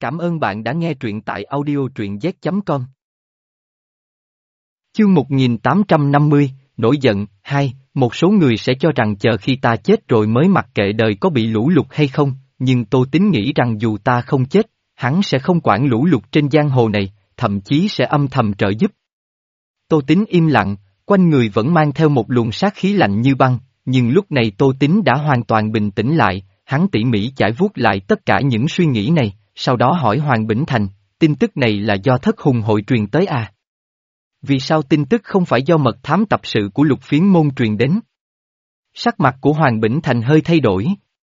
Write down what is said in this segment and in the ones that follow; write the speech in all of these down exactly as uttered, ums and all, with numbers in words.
Cảm ơn bạn đã nghe truyện tại audio truyện z chấm com. Chương một nghìn tám trăm năm mươi, Nổi giận, hai, một số người sẽ cho rằng chờ khi ta chết rồi mới mặc kệ đời có bị lũ lụt hay không, nhưng Tô Tín nghĩ rằng dù ta không chết, hắn sẽ không quản lũ lụt trên giang hồ này, thậm chí sẽ âm thầm trợ giúp. Tô Tín im lặng, quanh người vẫn mang theo một luồng sát khí lạnh như băng, nhưng lúc này Tô Tín đã hoàn toàn bình tĩnh lại, hắn tỉ mỉ chải vuốt lại tất cả những suy nghĩ này, sau đó hỏi Hoàng Bỉnh Thành, tin tức này là do Thất Hùng hội truyền tới à? Vì sao tin tức không phải do mật thám tập sự của Lục Phiến môn truyền đến? Sắc mặt của Hoàng Bỉnh Thành hơi thay đổi.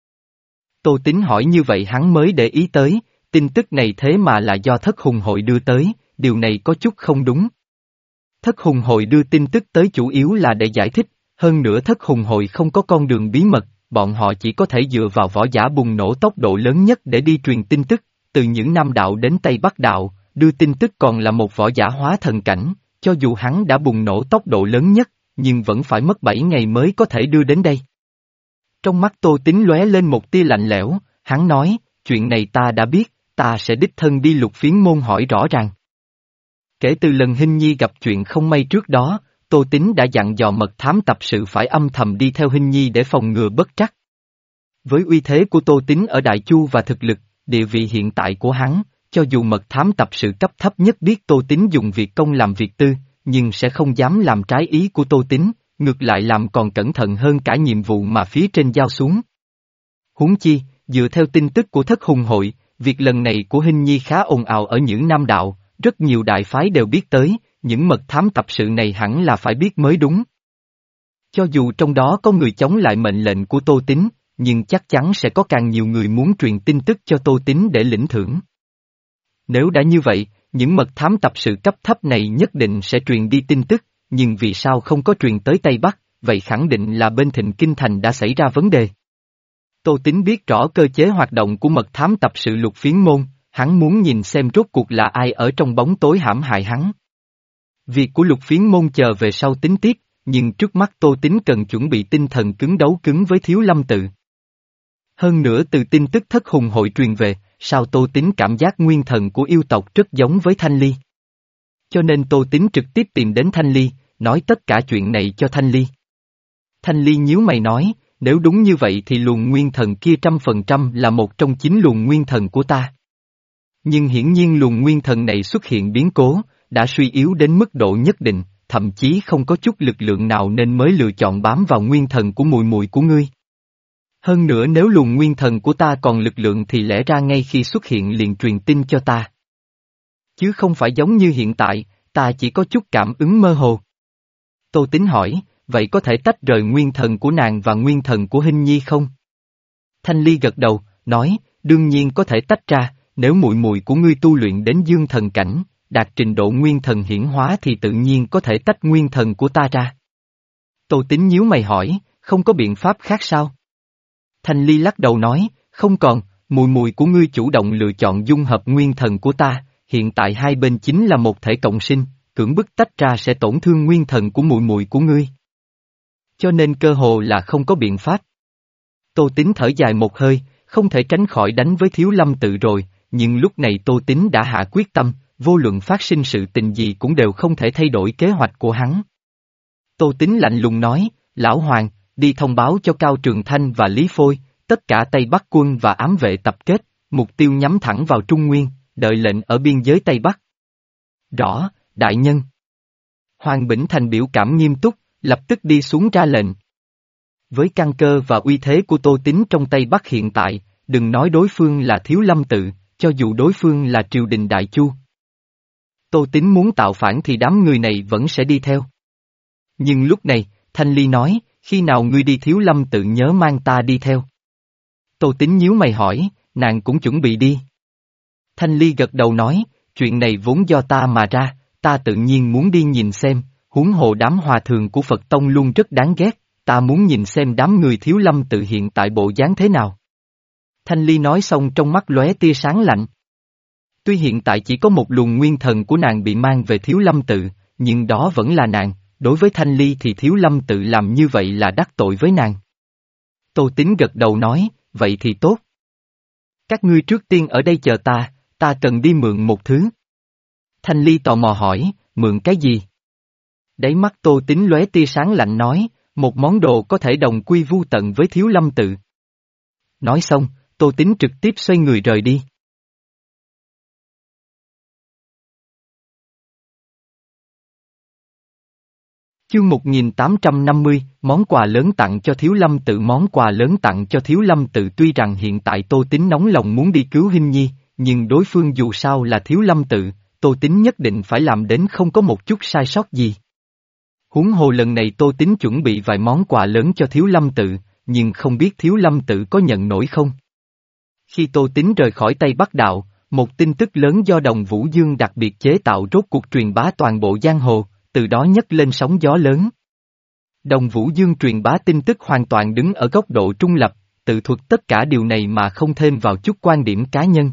Tô Tín hỏi như vậy hắn mới để ý tới, tin tức này thế mà là do Thất Hùng hội đưa tới, điều này có chút không đúng. Thất Hùng hội đưa tin tức tới chủ yếu là để giải thích, hơn nữa Thất Hùng hội không có con đường bí mật, bọn họ chỉ có thể dựa vào võ giả bùng nổ tốc độ lớn nhất để đi truyền tin tức, từ những Nam đạo đến Tây Bắc đạo, đưa tin tức còn là một võ giả hóa thần cảnh, cho dù hắn đã bùng nổ tốc độ lớn nhất, nhưng vẫn phải mất bảy ngày mới có thể đưa đến đây. Trong mắt Tô Tín lóe lên một tia lạnh lẽo, hắn nói, chuyện này ta đã biết, ta sẽ đích thân đi Lục Phiến môn hỏi rõ ràng. Kể từ lần Hinh Nhi gặp chuyện không may trước đó, Tô Tín đã dặn dò mật thám tập sự phải âm thầm đi theo Hinh Nhi để phòng ngừa bất trắc. Với uy thế của Tô Tín ở Đại Chu và thực lực, địa vị hiện tại của hắn, cho dù mật thám tập sự cấp thấp nhất biết Tô Tín dùng việc công làm việc tư, nhưng sẽ không dám làm trái ý của Tô Tín, ngược lại làm còn cẩn thận hơn cả nhiệm vụ mà phía trên giao xuống. Huống chi, dựa theo tin tức của Thất Hùng hội, việc lần này của Hinh Nhi khá ồn ào ở những Nam đạo, rất nhiều đại phái đều biết tới, những mật thám tập sự này hẳn là phải biết mới đúng. Cho dù trong đó có người chống lại mệnh lệnh của Tô Tín, nhưng chắc chắn sẽ có càng nhiều người muốn truyền tin tức cho Tô Tín để lĩnh thưởng. Nếu đã như vậy, những mật thám tập sự cấp thấp này nhất định sẽ truyền đi tin tức, nhưng vì sao không có truyền tới Tây Bắc, vậy khẳng định là bên Thịnh Kinh Thành đã xảy ra vấn đề. Tô Tín biết rõ cơ chế hoạt động của mật thám tập sự Lục Phiến môn, hắn muốn nhìn xem rốt cuộc là ai ở trong bóng tối hãm hại hắn. Việc của Lục Phiến môn chờ về sau tính tiếp, nhưng trước mắt Tô Tín cần chuẩn bị tinh thần cứng đấu cứng với Thiếu Lâm tự. Hơn nữa từ tin tức Thất Hùng hội truyền về, sao Tô Tín cảm giác nguyên thần của yêu tộc rất giống với Thanh Ly. Cho nên Tô Tín trực tiếp tìm đến Thanh Ly, nói tất cả chuyện này cho Thanh Ly. Thanh Ly nhíu mày nói, nếu đúng như vậy thì luồng nguyên thần kia trăm phần trăm là một trong chín luồng nguyên thần của ta. Nhưng hiển nhiên luồng nguyên thần này xuất hiện biến cố, đã suy yếu đến mức độ nhất định, thậm chí không có chút lực lượng nào nên mới lựa chọn bám vào nguyên thần của mùi mùi của ngươi. Hơn nữa nếu luồng nguyên thần của ta còn lực lượng thì lẽ ra ngay khi xuất hiện liền truyền tin cho ta. Chứ không phải giống như hiện tại, ta chỉ có chút cảm ứng mơ hồ. Tô Tín hỏi, vậy có thể tách rời nguyên thần của nàng và nguyên thần của Hinh Nhi không? Thanh Ly gật đầu, nói, đương nhiên có thể tách ra, nếu muội muội của ngươi tu luyện đến dương thần cảnh, đạt trình độ nguyên thần hiển hóa thì tự nhiên có thể tách nguyên thần của ta ra. Tô Tín nhíu mày hỏi, không có biện pháp khác sao? Thanh Ly lắc đầu nói, không còn, muội muội của ngươi chủ động lựa chọn dung hợp nguyên thần của ta, hiện tại hai bên chính là một thể cộng sinh, cưỡng bức tách ra sẽ tổn thương nguyên thần của muội muội của ngươi. Cho nên cơ hồ là không có biện pháp. Tô Tín thở dài một hơi, không thể tránh khỏi đánh với Thiếu Lâm tự rồi, nhưng lúc này Tô Tín đã hạ quyết tâm, vô luận phát sinh sự tình gì cũng đều không thể thay đổi kế hoạch của hắn. Tô Tín lạnh lùng nói, Lão Hoàng, đi thông báo cho Cao Trường Thanh và Lý Phôi, tất cả Tây Bắc quân và ám vệ tập kết, mục tiêu nhắm thẳng vào Trung Nguyên, đợi lệnh ở biên giới Tây Bắc. Rõ, đại nhân. Hoàng Bỉnh Thành biểu cảm nghiêm túc, lập tức đi xuống ra lệnh. Với căn cơ và uy thế của Tô Tín trong Tây Bắc hiện tại, đừng nói đối phương là Thiếu Lâm tự, cho dù đối phương là triều đình Đại Chu. Tô Tín muốn tạo phản thì đám người này vẫn sẽ đi theo. Nhưng lúc này, Thanh Ly nói, khi nào ngươi đi Thiếu Lâm tự nhớ mang ta đi theo. Tô Tín nhíu mày hỏi, nàng cũng chuẩn bị đi. Thanh Ly gật đầu nói, chuyện này vốn do ta mà ra, ta tự nhiên muốn đi nhìn xem, huống hồ đám hòa thượng của Phật Tông luôn rất đáng ghét, ta muốn nhìn xem đám người Thiếu Lâm tự hiện tại bộ dáng thế nào. Thanh Ly nói xong trong mắt lóe tia sáng lạnh. Tuy hiện tại chỉ có một luồng nguyên thần của nàng bị mang về Thiếu Lâm tự, nhưng đó vẫn là nàng, đối với Thanh Ly thì Thiếu Lâm tự làm như vậy là đắc tội với nàng. Tô Tín gật đầu nói, vậy thì tốt. Các ngươi trước tiên ở đây chờ ta, ta cần đi mượn một thứ. Thanh Ly tò mò hỏi, mượn cái gì? Đáy mắt Tô Tín lóe tia sáng lạnh nói, một món đồ có thể đồng quy vu tận với Thiếu Lâm tự. Nói xong, Tô Tín trực tiếp xoay người rời đi. Chương một nghìn tám trăm năm mươi, món quà lớn tặng cho Thiếu Lâm tự. Món quà lớn tặng cho Thiếu Lâm tự. Tuy rằng hiện tại Tô Tín nóng lòng muốn đi cứu Hinh Nhi, nhưng đối phương dù sao là Thiếu Lâm tự, Tô Tín nhất định phải làm đến không có một chút sai sót gì. Huống hồ lần này Tô Tín chuẩn bị vài món quà lớn cho Thiếu Lâm tự, nhưng không biết Thiếu Lâm tự có nhận nổi không? Khi Tô Tín rời khỏi Tây Bắc Đạo, một tin tức lớn do Đồng Vũ Dương đặc biệt chế tạo rốt cuộc truyền bá toàn bộ giang hồ, từ đó nhấc lên sóng gió lớn. Đồng Vũ Dương truyền bá tin tức hoàn toàn đứng ở góc độ trung lập, tự thuật tất cả điều này mà không thêm vào chút quan điểm cá nhân.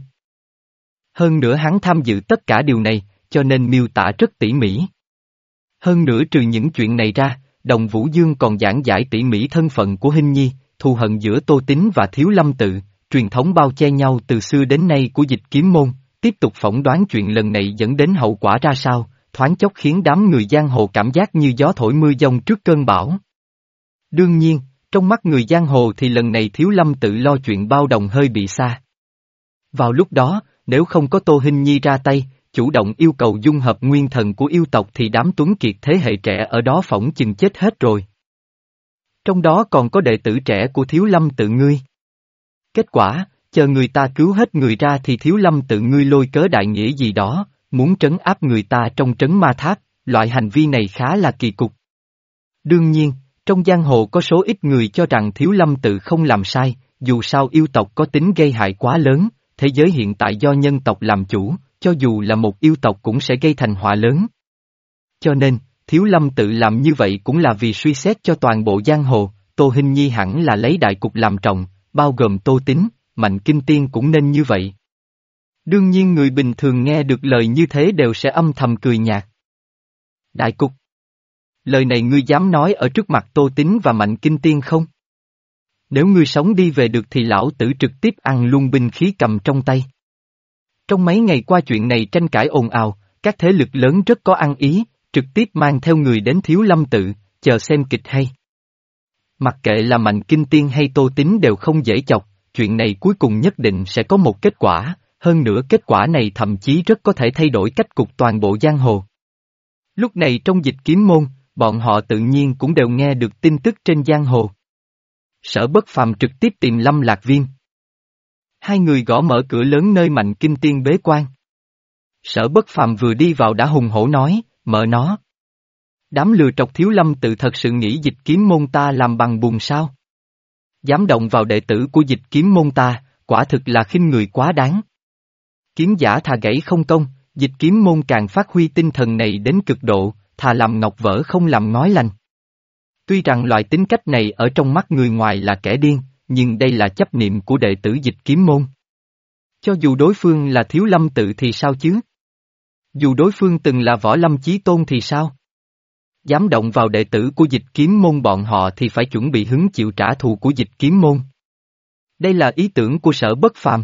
Hơn nữa hắn tham dự tất cả điều này, cho nên miêu tả rất tỉ mỉ. Hơn nữa trừ những chuyện này ra, Đồng Vũ Dương còn giảng giải tỉ mỉ thân phận của Hinh Nhi, thù hận giữa Tô Tín và Thiếu Lâm tự, truyền thống bao che nhau từ xưa đến nay của Dịch Kiếm môn, tiếp tục phỏng đoán chuyện lần này dẫn đến hậu quả ra sao, thoáng chốc khiến đám người giang hồ cảm giác như gió thổi mưa giông trước cơn bão. Đương nhiên, trong mắt người giang hồ thì lần này Thiếu Lâm tự lo chuyện bao đồng hơi bị xa. Vào lúc đó, nếu không có Tô Hinh Nhi ra tay, chủ động yêu cầu dung hợp nguyên thần của yêu tộc thì đám tuấn kiệt thế hệ trẻ ở đó phỏng chừng chết hết rồi. Trong đó còn có đệ tử trẻ của Thiếu Lâm tự ngươi. Kết quả, chờ người ta cứu hết người ra thì Thiếu Lâm tự ngươi lôi cớ đại nghĩa gì đó, muốn trấn áp người ta trong trấn ma tháp, loại hành vi này khá là kỳ cục. Đương nhiên, trong giang hồ có số ít người cho rằng Thiếu Lâm tự không làm sai, dù sao yêu tộc có tính gây hại quá lớn, thế giới hiện tại do nhân tộc làm chủ, cho dù là một yêu tộc cũng sẽ gây thành họa lớn. Cho nên, Thiếu Lâm tự làm như vậy cũng là vì suy xét cho toàn bộ giang hồ, Tô Hinh Nhi hẳn là lấy đại cục làm trọng, bao gồm Tô Tín, Mạnh Kinh Tiên cũng nên như vậy. Đương nhiên người bình thường nghe được lời như thế đều sẽ âm thầm cười nhạt. Đại cục. Lời này ngươi dám nói ở trước mặt Tô Tín và Mạnh Kinh Tiên không? Nếu ngươi sống đi về được thì lão tử trực tiếp ăn luôn binh khí cầm trong tay. Trong mấy ngày qua chuyện này tranh cãi ồn ào, các thế lực lớn rất có ăn ý, trực tiếp mang theo người đến Thiếu Lâm tự, chờ xem kịch hay. Mặc kệ là Mạnh Kinh Tiên hay Tô Tín đều không dễ chọc, chuyện này cuối cùng nhất định sẽ có một kết quả, hơn nữa kết quả này thậm chí rất có thể thay đổi cách cục toàn bộ giang hồ. Lúc này trong Dịch Kiếm môn, bọn họ tự nhiên cũng đều nghe được tin tức trên giang hồ. Sở Bất Phàm trực tiếp tìm Lâm Lạc Viêm. Hai người gõ mở cửa lớn nơi Mạnh Kinh Tiên bế quan. Sở Bất Phàm vừa đi vào đã hùng hổ nói, mở nó. Đám lừa trọc Thiếu Lâm tự thật sự nghĩ Dịch Kiếm môn ta làm bằng bùn sao? Dám động vào đệ tử của Dịch Kiếm môn ta, quả thực là khinh người quá đáng. Kiếm giả thà gãy không công, Dịch Kiếm môn càng phát huy tinh thần này đến cực độ, thà làm ngọc vỡ không làm ngói lành. Tuy rằng loại tính cách này ở trong mắt người ngoài là kẻ điên, nhưng đây là chấp niệm của đệ tử Dịch Kiếm môn. Cho dù đối phương là Thiếu Lâm tự thì sao chứ? Dù đối phương từng là Võ Lâm Chí Tôn thì sao? Dám động vào đệ tử của Dịch Kiếm môn bọn họ thì phải chuẩn bị hứng chịu trả thù của Dịch Kiếm môn. Đây là ý tưởng của Sở Bất Phàm.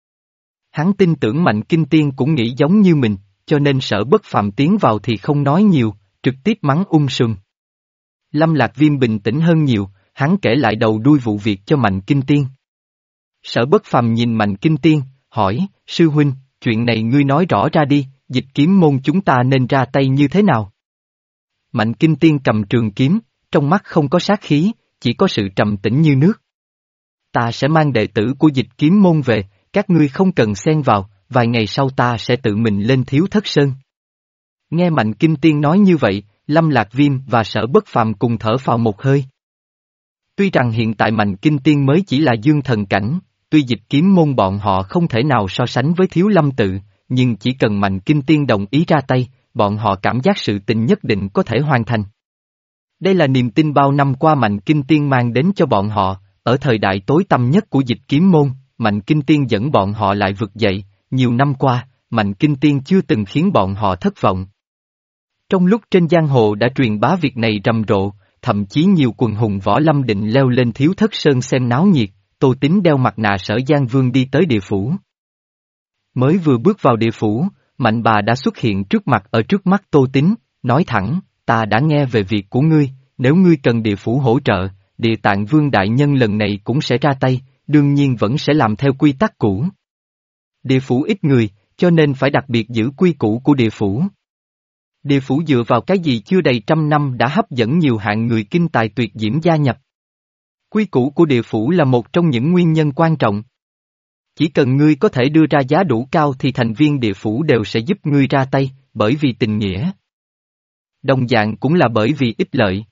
Hắn tin tưởng Mạnh Kinh Tiên cũng nghĩ giống như mình, cho nên Sở Bất Phàm tiến vào thì không nói nhiều, trực tiếp mắng um sùm. Lâm Lạc Viêm bình tĩnh hơn nhiều, hắn kể lại đầu đuôi vụ việc cho Mạnh Kinh Tiên. Sở Bất Phàm nhìn Mạnh Kinh Tiên, hỏi, sư huynh, chuyện này ngươi nói rõ ra đi, Dịch Kiếm môn chúng ta nên ra tay như thế nào? Mạnh Kinh Tiên cầm trường kiếm, trong mắt không có sát khí, chỉ có sự trầm tĩnh như nước. Ta sẽ mang đệ tử của Dịch Kiếm môn về, các ngươi không cần xen vào, vài ngày sau ta sẽ tự mình lên Thiếu Thất Sơn. Nghe Mạnh Kinh Tiên nói như vậy, Lâm Lạc Viêm và Sở Bất Phàm cùng thở phào một hơi. Tuy rằng hiện tại Mạnh Kinh Tiên mới chỉ là dương thần cảnh, tuy Dịch Kiếm môn bọn họ không thể nào so sánh với Thiếu Lâm tự, nhưng chỉ cần Mạnh Kinh Tiên đồng ý ra tay, bọn họ cảm giác sự tình nhất định có thể hoàn thành. Đây là niềm tin bao năm qua Mạnh Kinh Tiên mang đến cho bọn họ, ở thời đại tối tăm nhất của Dịch Kiếm môn, Mạnh Kinh Tiên dẫn bọn họ lại vực dậy, nhiều năm qua, Mạnh Kinh Tiên chưa từng khiến bọn họ thất vọng. Trong lúc trên giang hồ đã truyền bá việc này rầm rộ, thậm chí nhiều quần hùng võ lâm định leo lên Thiếu Thất Sơn xem náo nhiệt, Tô Tín đeo mặt nạ Sở Giang Vương đi tới địa phủ. Mới vừa bước vào địa phủ, Mạnh bà đã xuất hiện trước mặt ở trước mắt Tô Tín, nói thẳng, ta đã nghe về việc của ngươi, nếu ngươi cần địa phủ hỗ trợ, Địa Tạng Vương đại nhân lần này cũng sẽ ra tay, đương nhiên vẫn sẽ làm theo quy tắc cũ. Địa phủ ít người, cho nên phải đặc biệt giữ quy củ của địa phủ. Địa phủ dựa vào cái gì chưa đầy trăm năm đã hấp dẫn nhiều hạng người kinh tài tuyệt diễm gia nhập. Quy củ của địa phủ là một trong những nguyên nhân quan trọng. Chỉ cần ngươi có thể đưa ra giá đủ cao thì thành viên địa phủ đều sẽ giúp ngươi ra tay, bởi vì tình nghĩa. Đồng dạng cũng là bởi vì ích lợi.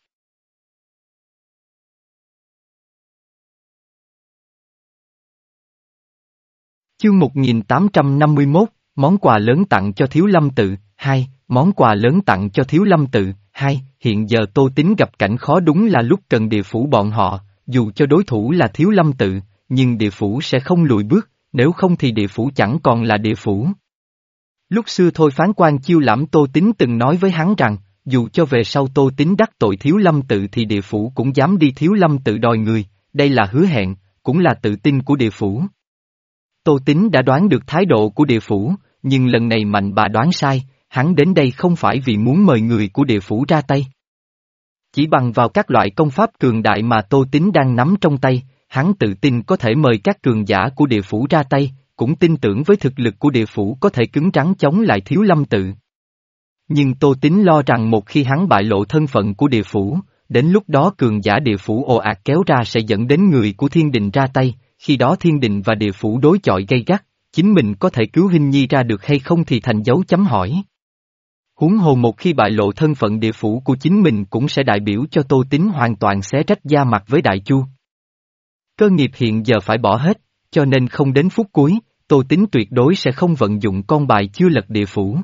Chương một nghìn tám trăm năm mươi mốt, món quà lớn tặng cho Thiếu Lâm Tự, hai, món quà lớn tặng cho Thiếu Lâm Tự, hai, hiện giờ Tô Tín gặp cảnh khó đúng là lúc cần địa phủ bọn họ, dù cho đối thủ là Thiếu Lâm Tự, nhưng địa phủ sẽ không lùi bước, nếu không thì địa phủ chẳng còn là địa phủ. Lúc xưa thôi phán quan chiêu lãm Tô Tín từng nói với hắn rằng, dù cho về sau Tô Tín đắc tội Thiếu Lâm Tự thì địa phủ cũng dám đi Thiếu Lâm Tự đòi người, đây là hứa hẹn, cũng là tự tin của địa phủ. Tô Tín đã đoán được thái độ của địa phủ, nhưng lần này Mạnh bà đoán sai, hắn đến đây không phải vì muốn mời người của địa phủ ra tay. Chỉ bằng vào các loại công pháp cường đại mà Tô Tín đang nắm trong tay, hắn tự tin có thể mời các cường giả của địa phủ ra tay, cũng tin tưởng với thực lực của địa phủ có thể cứng rắn chống lại Thiếu Lâm Tự. Nhưng Tô Tín lo rằng một khi hắn bại lộ thân phận của địa phủ, đến lúc đó cường giả địa phủ ồ ạt kéo ra sẽ dẫn đến người của thiên đình ra tay, khi đó thiên đình và địa phủ đối chọi gay gắt, chính mình có thể cứu Hinh Nhi ra được hay không thì thành dấu chấm hỏi. Huống hồ một khi bại lộ thân phận địa phủ của chính mình cũng sẽ đại biểu cho Tô Tín hoàn toàn xé rách da mặt với Đại Chu. Cơ nghiệp hiện giờ phải bỏ hết, cho nên không đến phút cuối, Tô Tín tuyệt đối sẽ không vận dụng con bài chưa lật địa phủ.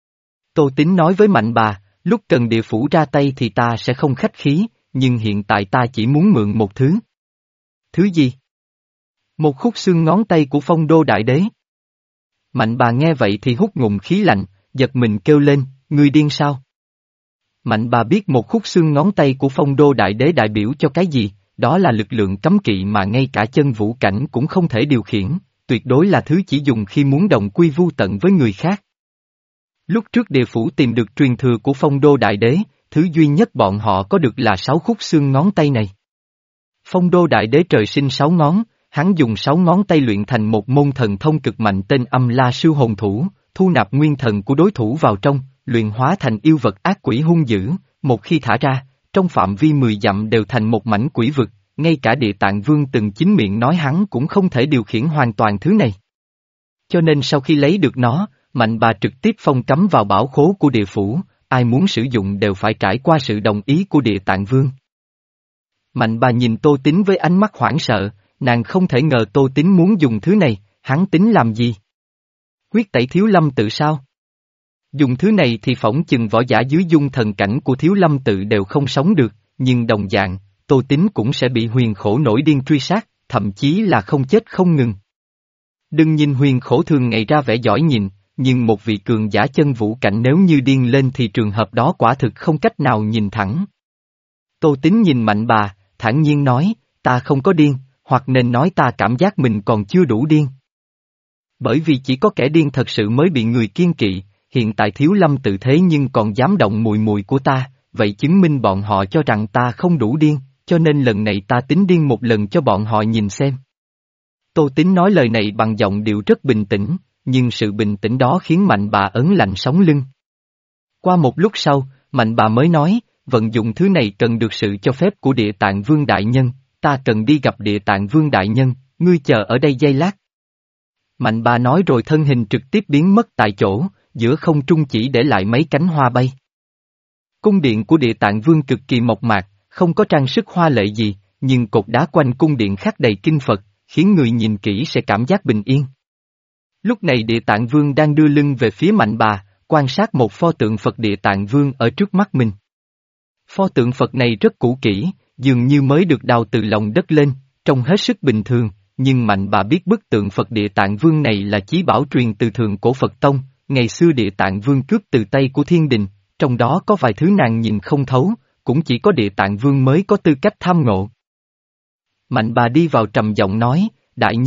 Tô Tín nói với Mạnh bà, lúc cần địa phủ ra tay thì ta sẽ không khách khí, nhưng hiện tại ta chỉ muốn mượn một thứ. Thứ gì? Một khúc xương ngón tay của Phong Đô Đại Đế. Mạnh bà nghe vậy thì hút ngụm khí lạnh, giật mình kêu lên, ngươi điên sao? Mạnh bà biết một khúc xương ngón tay của Phong Đô Đại Đế đại biểu cho cái gì, đó là lực lượng cấm kỵ mà ngay cả chân vũ cảnh cũng không thể điều khiển, tuyệt đối là thứ chỉ dùng khi muốn đồng quy vu tận với người khác. Lúc trước địa phủ tìm được truyền thừa của Phong Đô Đại Đế, thứ duy nhất bọn họ có được là sáu khúc xương ngón tay này. Phong Đô Đại Đế trời sinh sáu ngón, hắn dùng sáu ngón tay luyện thành một môn thần thông cực mạnh tên Âm La Sư Hồn Thủ, thu nạp nguyên thần của đối thủ vào trong, luyện hóa thành yêu vật ác quỷ hung dữ, một khi thả ra, trong phạm vi mười dặm đều thành một mảnh quỷ vực, ngay cả Địa Tạng Vương từng chính miệng nói hắn cũng không thể điều khiển hoàn toàn thứ này. Cho nên sau khi lấy được nó, Mạnh bà trực tiếp phong cấm vào bảo khố của địa phủ, ai muốn sử dụng đều phải trải qua sự đồng ý của Địa Tạng Vương. Mạnh bà nhìn Tô Tín với ánh mắt hoảng sợ, nàng không thể ngờ Tô Tín muốn dùng thứ này, hắn tính làm gì? Huyết tẩy Thiếu Lâm Tự sao? Dùng thứ này thì phỏng chừng võ giả dưới dung thần cảnh của Thiếu Lâm Tự đều không sống được, nhưng đồng dạng, Tô Tín cũng sẽ bị Huyền Khổ nổi điên truy sát, thậm chí là không chết không ngừng. Đừng nhìn Huyền Khổ thường ngày ra vẻ giỏi nhìn, nhưng một vị cường giả chân vũ cảnh nếu như điên lên thì trường hợp đó quả thực không cách nào nhìn thẳng. Tô Tín nhìn Mạnh bà, thản nhiên nói, ta không có điên, hoặc nên nói ta cảm giác mình còn chưa đủ điên. Bởi vì chỉ có kẻ điên thật sự mới bị người kiêng kỵ, hiện tại Thiếu Lâm Tự thế nhưng còn dám động mùi mùi của ta, vậy chứng minh bọn họ cho rằng ta không đủ điên, cho nên lần này ta tính điên một lần cho bọn họ nhìn xem. Tô Tín nói lời này bằng giọng điệu rất bình tĩnh, nhưng sự bình tĩnh đó khiến Mạnh bà ớn lạnh sống lưng. Qua một lúc sau, Mạnh bà mới nói, vận dụng thứ này cần được sự cho phép của Địa Tạng Vương Đại Nhân, ta cần đi gặp Địa Tạng Vương Đại Nhân, ngươi chờ ở đây giây lát. Mạnh bà nói rồi thân hình trực tiếp biến mất tại chỗ, giữa không trung chỉ để lại mấy cánh hoa bay. Cung điện của Địa Tạng Vương cực kỳ mộc mạc, không có trang sức hoa lệ gì, nhưng cột đá quanh cung điện khắc đầy kinh Phật, khiến người nhìn kỹ sẽ cảm giác bình yên. Lúc này Địa Tạng Vương đang đưa lưng về phía Mạnh bà, quan sát một pho tượng Phật Địa Tạng Vương ở trước mắt mình. Pho tượng Phật này rất cũ kỹ, dường như mới được đào từ lòng đất lên, trông hết sức bình thường, nhưng Mạnh bà biết bức tượng Phật Địa Tạng Vương này là chí bảo truyền từ thượng cổ Phật Tông, ngày xưa Địa Tạng Vương cướp từ tay của thiên đình, trong đó có vài thứ nàng nhìn không thấu, cũng chỉ có Địa Tạng Vương mới có tư cách tham ngộ. Mạnh bà đi vào trầm giọng nói, đại nhân,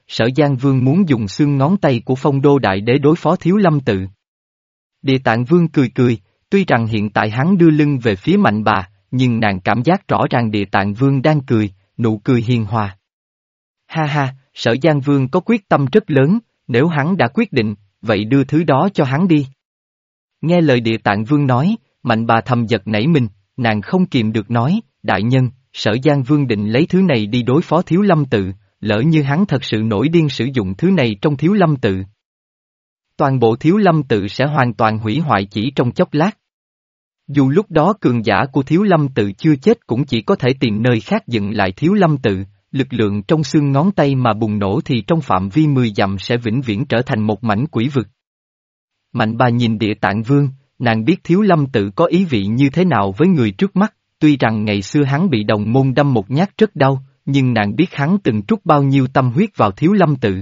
Sở Giang Vương muốn dùng xương ngón tay của Phong Đô Đại Đế đối phó Thiếu Lâm Tự. Địa Tạng Vương cười cười, tuy rằng hiện tại hắn đưa lưng về phía Mạnh Bà, nhưng nàng cảm giác rõ ràng Địa Tạng Vương đang cười, nụ cười hiền hòa. Ha ha, Sở Giang Vương có quyết tâm rất lớn, nếu hắn đã quyết định, vậy đưa thứ đó cho hắn đi. Nghe lời Địa Tạng Vương nói, Mạnh Bà thầm giật nảy mình, nàng không kìm được nói, đại nhân, Sở Giang Vương định lấy thứ này đi đối phó Thiếu Lâm Tự, lỡ như hắn thật sự nổi điên sử dụng thứ này trong Thiếu Lâm Tự. Toàn bộ Thiếu Lâm Tự sẽ hoàn toàn hủy hoại chỉ trong chốc lát. Dù lúc đó cường giả của Thiếu Lâm Tự chưa chết cũng chỉ có thể tìm nơi khác dựng lại Thiếu Lâm Tự, lực lượng trong xương ngón tay mà bùng nổ thì trong phạm vi mười dặm sẽ vĩnh viễn trở thành một mảnh quỷ vực. Mạnh Bà nhìn Địa Tạng Vương, nàng biết Thiếu Lâm Tự có ý vị như thế nào với người trước mắt, tuy rằng ngày xưa hắn bị đồng môn đâm một nhát rất đau, nhưng nàng biết hắn từng trút bao nhiêu tâm huyết vào Thiếu Lâm Tự.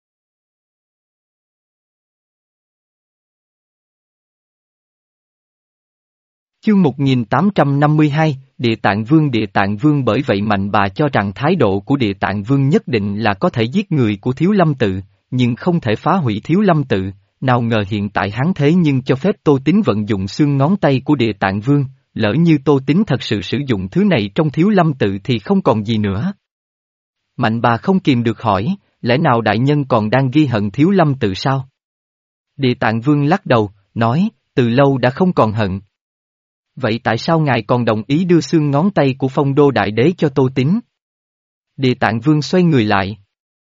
Chương một nghìn tám trăm năm mươi hai, Địa Tạng Vương Địa Tạng Vương bởi vậy Mạnh Bà cho rằng thái độ của Địa Tạng Vương nhất định là có thể giết người của Thiếu Lâm Tự, nhưng không thể phá hủy Thiếu Lâm Tự, nào ngờ hiện tại hắn thế nhưng cho phép Tô Tín vận dụng xương ngón tay của Địa Tạng Vương, lỡ như Tô Tín thật sự sử dụng thứ này trong Thiếu Lâm Tự thì không còn gì nữa. Mạnh Bà không kìm được hỏi, lẽ nào đại nhân còn đang ghi hận Thiếu Lâm Tự sao? Địa Tạng Vương lắc đầu, nói, từ lâu đã không còn hận. Vậy tại sao ngài còn đồng ý đưa xương ngón tay của Phong Đô Đại Đế cho Tô Tín? Địa Tạng Vương xoay người lại.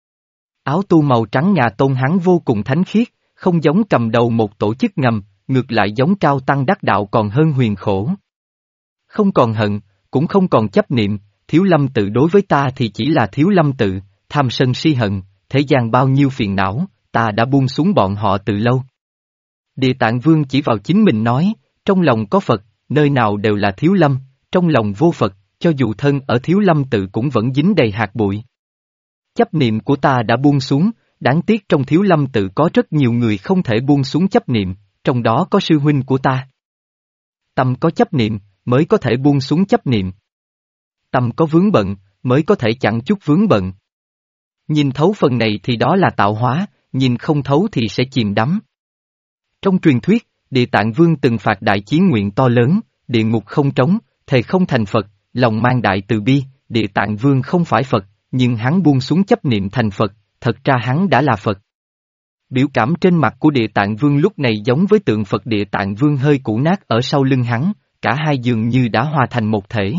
Áo tu màu trắng nhà tôn hắn vô cùng thánh khiết, không giống cầm đầu một tổ chức ngầm, ngược lại giống cao tăng đắc đạo còn hơn huyền khổ. Không còn hận, cũng không còn chấp niệm, Thiếu Lâm Tự đối với ta thì chỉ là Thiếu Lâm Tự, tham sân si hận, thế gian bao nhiêu phiền não, ta đã buông xuống bọn họ từ lâu. Địa Tạng Vương chỉ vào chính mình nói, trong lòng có Phật, nơi nào đều là Thiếu Lâm, trong lòng vô Phật, cho dù thân ở Thiếu Lâm Tự cũng vẫn dính đầy hạt bụi. Chấp niệm của ta đã buông xuống, đáng tiếc trong Thiếu Lâm Tự có rất nhiều người không thể buông xuống chấp niệm, trong đó có sư huynh của ta. Tâm có chấp niệm, mới có thể buông xuống chấp niệm. Tâm có vướng bận, mới có thể chẳng chút vướng bận. Nhìn thấu phần này thì đó là tạo hóa, nhìn không thấu thì sẽ chìm đắm. Trong truyền thuyết, Địa Tạng Vương từng phạt đại chiến nguyện to lớn, địa ngục không trống, thề không thành Phật, lòng mang đại từ bi, Địa Tạng Vương không phải Phật, nhưng hắn buông xuống chấp niệm thành Phật, thật ra hắn đã là Phật. Biểu cảm trên mặt của Địa Tạng Vương lúc này giống với tượng Phật Địa Tạng Vương hơi cũ nát ở sau lưng hắn, cả hai dường như đã hòa thành một thể.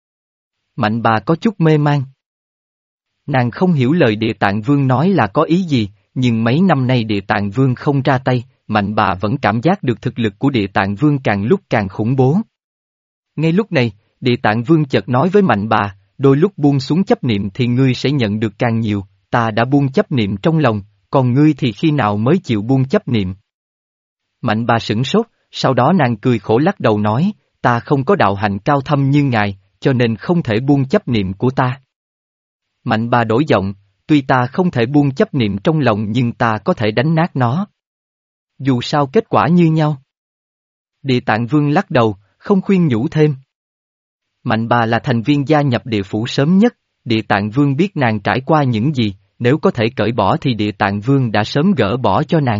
Mạnh Bà có chút mê man. Nàng không hiểu lời Địa Tạng Vương nói là có ý gì, nhưng mấy năm nay Địa Tạng Vương không ra tay, Mạnh Bà vẫn cảm giác được thực lực của Địa Tạng Vương càng lúc càng khủng bố. Ngay lúc này, Địa Tạng Vương chợt nói với Mạnh Bà, đôi lúc buông xuống chấp niệm thì ngươi sẽ nhận được càng nhiều, ta đã buông chấp niệm trong lòng, còn ngươi thì khi nào mới chịu buông chấp niệm? Mạnh Bà sửng sốt, sau đó nàng cười khổ lắc đầu nói, ta không có đạo hạnh cao thâm như ngài, cho nên không thể buông chấp niệm của ta. Mạnh Bà đổi giọng, tuy ta không thể buông chấp niệm trong lòng nhưng ta có thể đánh nát nó. Dù sao kết quả như nhau. Địa Tạng Vương lắc đầu, không khuyên nhủ thêm. Mạnh Bà là thành viên gia nhập địa phủ sớm nhất, Địa Tạng Vương biết nàng trải qua những gì, nếu có thể cởi bỏ thì Địa Tạng Vương đã sớm gỡ bỏ cho nàng.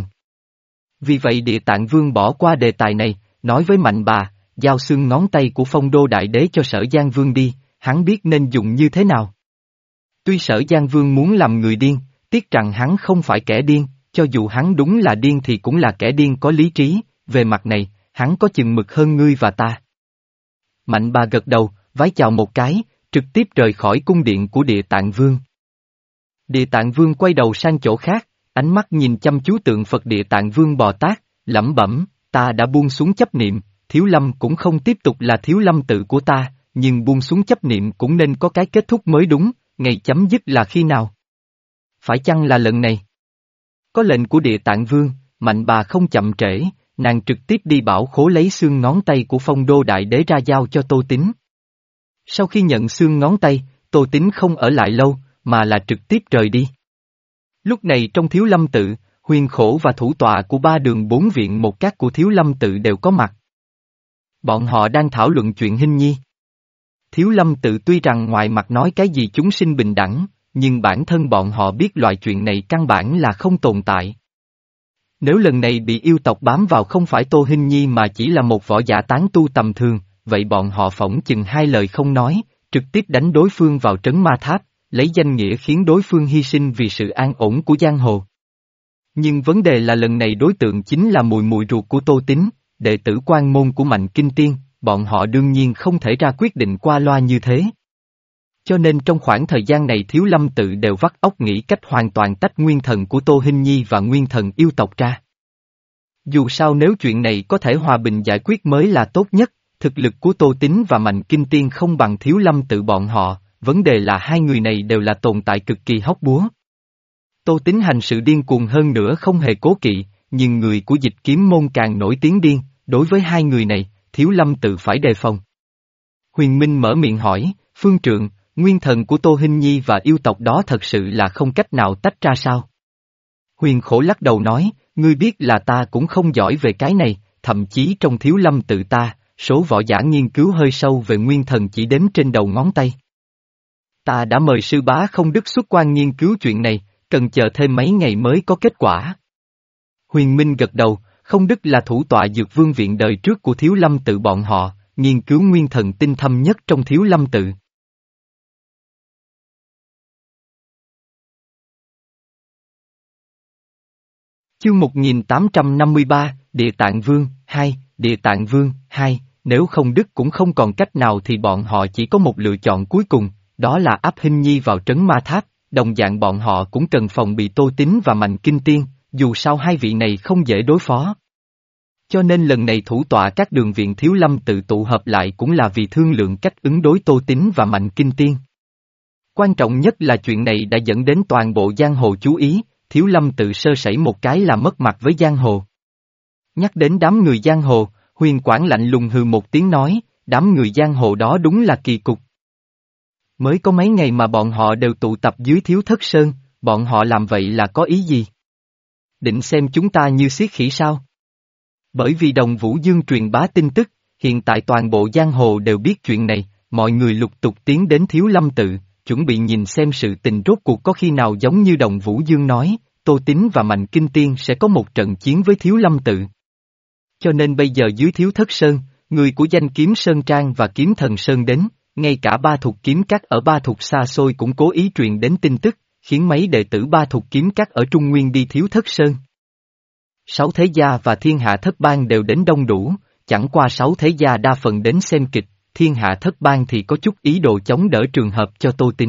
Vì vậy Địa Tạng Vương bỏ qua đề tài này, nói với Mạnh Bà, giao xương ngón tay của Phong Đô Đại Đế cho Sở Giang Vương đi, hắn biết nên dùng như thế nào. Tuy Sở Giang Vương muốn làm người điên, tiếc rằng hắn không phải kẻ điên, cho dù hắn đúng là điên thì cũng là kẻ điên có lý trí, về mặt này, hắn có chừng mực hơn ngươi và ta. Mạnh Bà gật đầu, vái chào một cái, trực tiếp rời khỏi cung điện của Địa Tạng Vương. Địa Tạng Vương quay đầu sang chỗ khác, ánh mắt nhìn chăm chú tượng Phật Địa Tạng Vương Bồ Tát, lẩm bẩm, ta đã buông xuống chấp niệm, Thiếu Lâm cũng không tiếp tục là Thiếu Lâm Tự của ta, nhưng buông xuống chấp niệm cũng nên có cái kết thúc mới đúng, ngày chấm dứt là khi nào? Phải chăng là lần này? Có lệnh của Địa Tạng Vương, Mạnh Bà không chậm trễ, nàng trực tiếp đi bảo khố lấy xương ngón tay của Phong Đô Đại Đế ra giao cho Tô Tín. Sau khi nhận xương ngón tay, Tô Tín không ở lại lâu, mà là trực tiếp rời đi. Lúc này trong Thiếu Lâm Tự, Huyền Khổ và thủ tọa của ba đường bốn viện một các của Thiếu Lâm Tự đều có mặt. Bọn họ đang thảo luận chuyện Hinh Nhi. Thiếu Lâm Tự tuy rằng ngoài mặt nói cái gì chúng sinh bình đẳng, nhưng bản thân bọn họ biết loại chuyện này căn bản là không tồn tại. Nếu lần này bị yêu tộc bám vào không phải Tô Hinh Nhi mà chỉ là một võ giả tán tu tầm thường, vậy bọn họ phỏng chừng hai lời không nói, trực tiếp đánh đối phương vào trấn ma tháp, lấy danh nghĩa khiến đối phương hy sinh vì sự an ổn của giang hồ. Nhưng vấn đề là lần này đối tượng chính là mùi mùi ruột của Tô Tín, đệ tử quan môn của Mạnh Kinh Tiên, bọn họ đương nhiên không thể ra quyết định qua loa như thế. Cho nên trong khoảng thời gian này Thiếu Lâm tự đều vắt óc nghĩ cách hoàn toàn tách nguyên thần của Tô Hinh Nhi và nguyên thần yêu tộc ra. Dù sao nếu chuyện này có thể hòa bình giải quyết mới là tốt nhất, thực lực của Tô Tín và Mạnh Kinh Tiên không bằng Thiếu Lâm tự bọn họ, vấn đề là hai người này đều là tồn tại cực kỳ hóc búa. Tô Tín hành sự điên cuồng hơn nữa không hề cố kỵ, nhưng người của Dịch Kiếm môn càng nổi tiếng điên, đối với hai người này, Thiếu Lâm tự phải đề phòng. Huyền Minh mở miệng hỏi, Phương Trượng, nguyên thần của Tô Hinh Nhi và yêu tộc đó thật sự là không cách nào tách ra sao? Huyền Khổ lắc đầu nói, ngươi biết là ta cũng không giỏi về cái này, thậm chí trong Thiếu Lâm tự ta, số võ giả nghiên cứu hơi sâu về nguyên thần chỉ đếm trên đầu ngón tay. Ta đã mời sư bá không đức xuất quan nghiên cứu chuyện này, cần chờ thêm mấy ngày mới có kết quả. Huyền Minh gật đầu, không đức là thủ tọa Dược Vương viện đời trước của Thiếu Lâm tự bọn họ, nghiên cứu nguyên thần tinh thâm nhất trong Thiếu Lâm tự. Chương một nghìn tám trăm năm mươi ba, Địa Tạng Vương, hai, Địa Tạng Vương, hai, nếu không đức cũng không còn cách nào thì bọn họ chỉ có một lựa chọn cuối cùng, đó là áp Hinh Nhi vào trấn ma tháp, đồng dạng bọn họ cũng cần phòng bị Tô Tín và Mạnh Kinh Tiên, dù sao hai vị này không dễ đối phó. Cho nên lần này thủ tọa các đường viện Thiếu Lâm tự tụ hợp lại cũng là vì thương lượng cách ứng đối Tô Tín và Mạnh Kinh Tiên. Quan trọng nhất là chuyện này đã dẫn đến toàn bộ giang hồ chú ý, Thiếu Lâm tự sơ sẩy một cái là mất mặt với giang hồ. Nhắc đến đám người giang hồ, Huyền Quảng lạnh lùng hừ một tiếng nói, đám người giang hồ đó đúng là kỳ cục. Mới có mấy ngày mà bọn họ đều tụ tập dưới Thiếu Thất Sơn, bọn họ làm vậy là có ý gì? Định xem chúng ta như xiết khỉ sao? Bởi vì Đồng Vũ Dương truyền bá tin tức, hiện tại toàn bộ giang hồ đều biết chuyện này, mọi người lục tục tiến đến Thiếu Lâm tự, chuẩn bị nhìn xem sự tình rốt cuộc có khi nào giống như Đồng Vũ Dương nói, Tô Tín và Mạnh Kinh Tiên sẽ có một trận chiến với Thiếu Lâm tự. Cho nên bây giờ dưới Thiếu Thất Sơn, người của danh Kiếm Sơn Trang và Kiếm Thần Sơn đến, ngay cả ba thuộc kiếm các ở ba thuộc xa xôi cũng cố ý truyền đến tin tức, khiến mấy đệ tử ba thuộc kiếm các ở Trung Nguyên đi Thiếu Thất Sơn. Sáu thế gia và thiên hạ thất bang đều đến đông đủ, chẳng qua sáu thế gia đa phần đến xem kịch, thiên hạ thất bang thì có chút ý đồ chống đỡ trường hợp cho Tô Tín.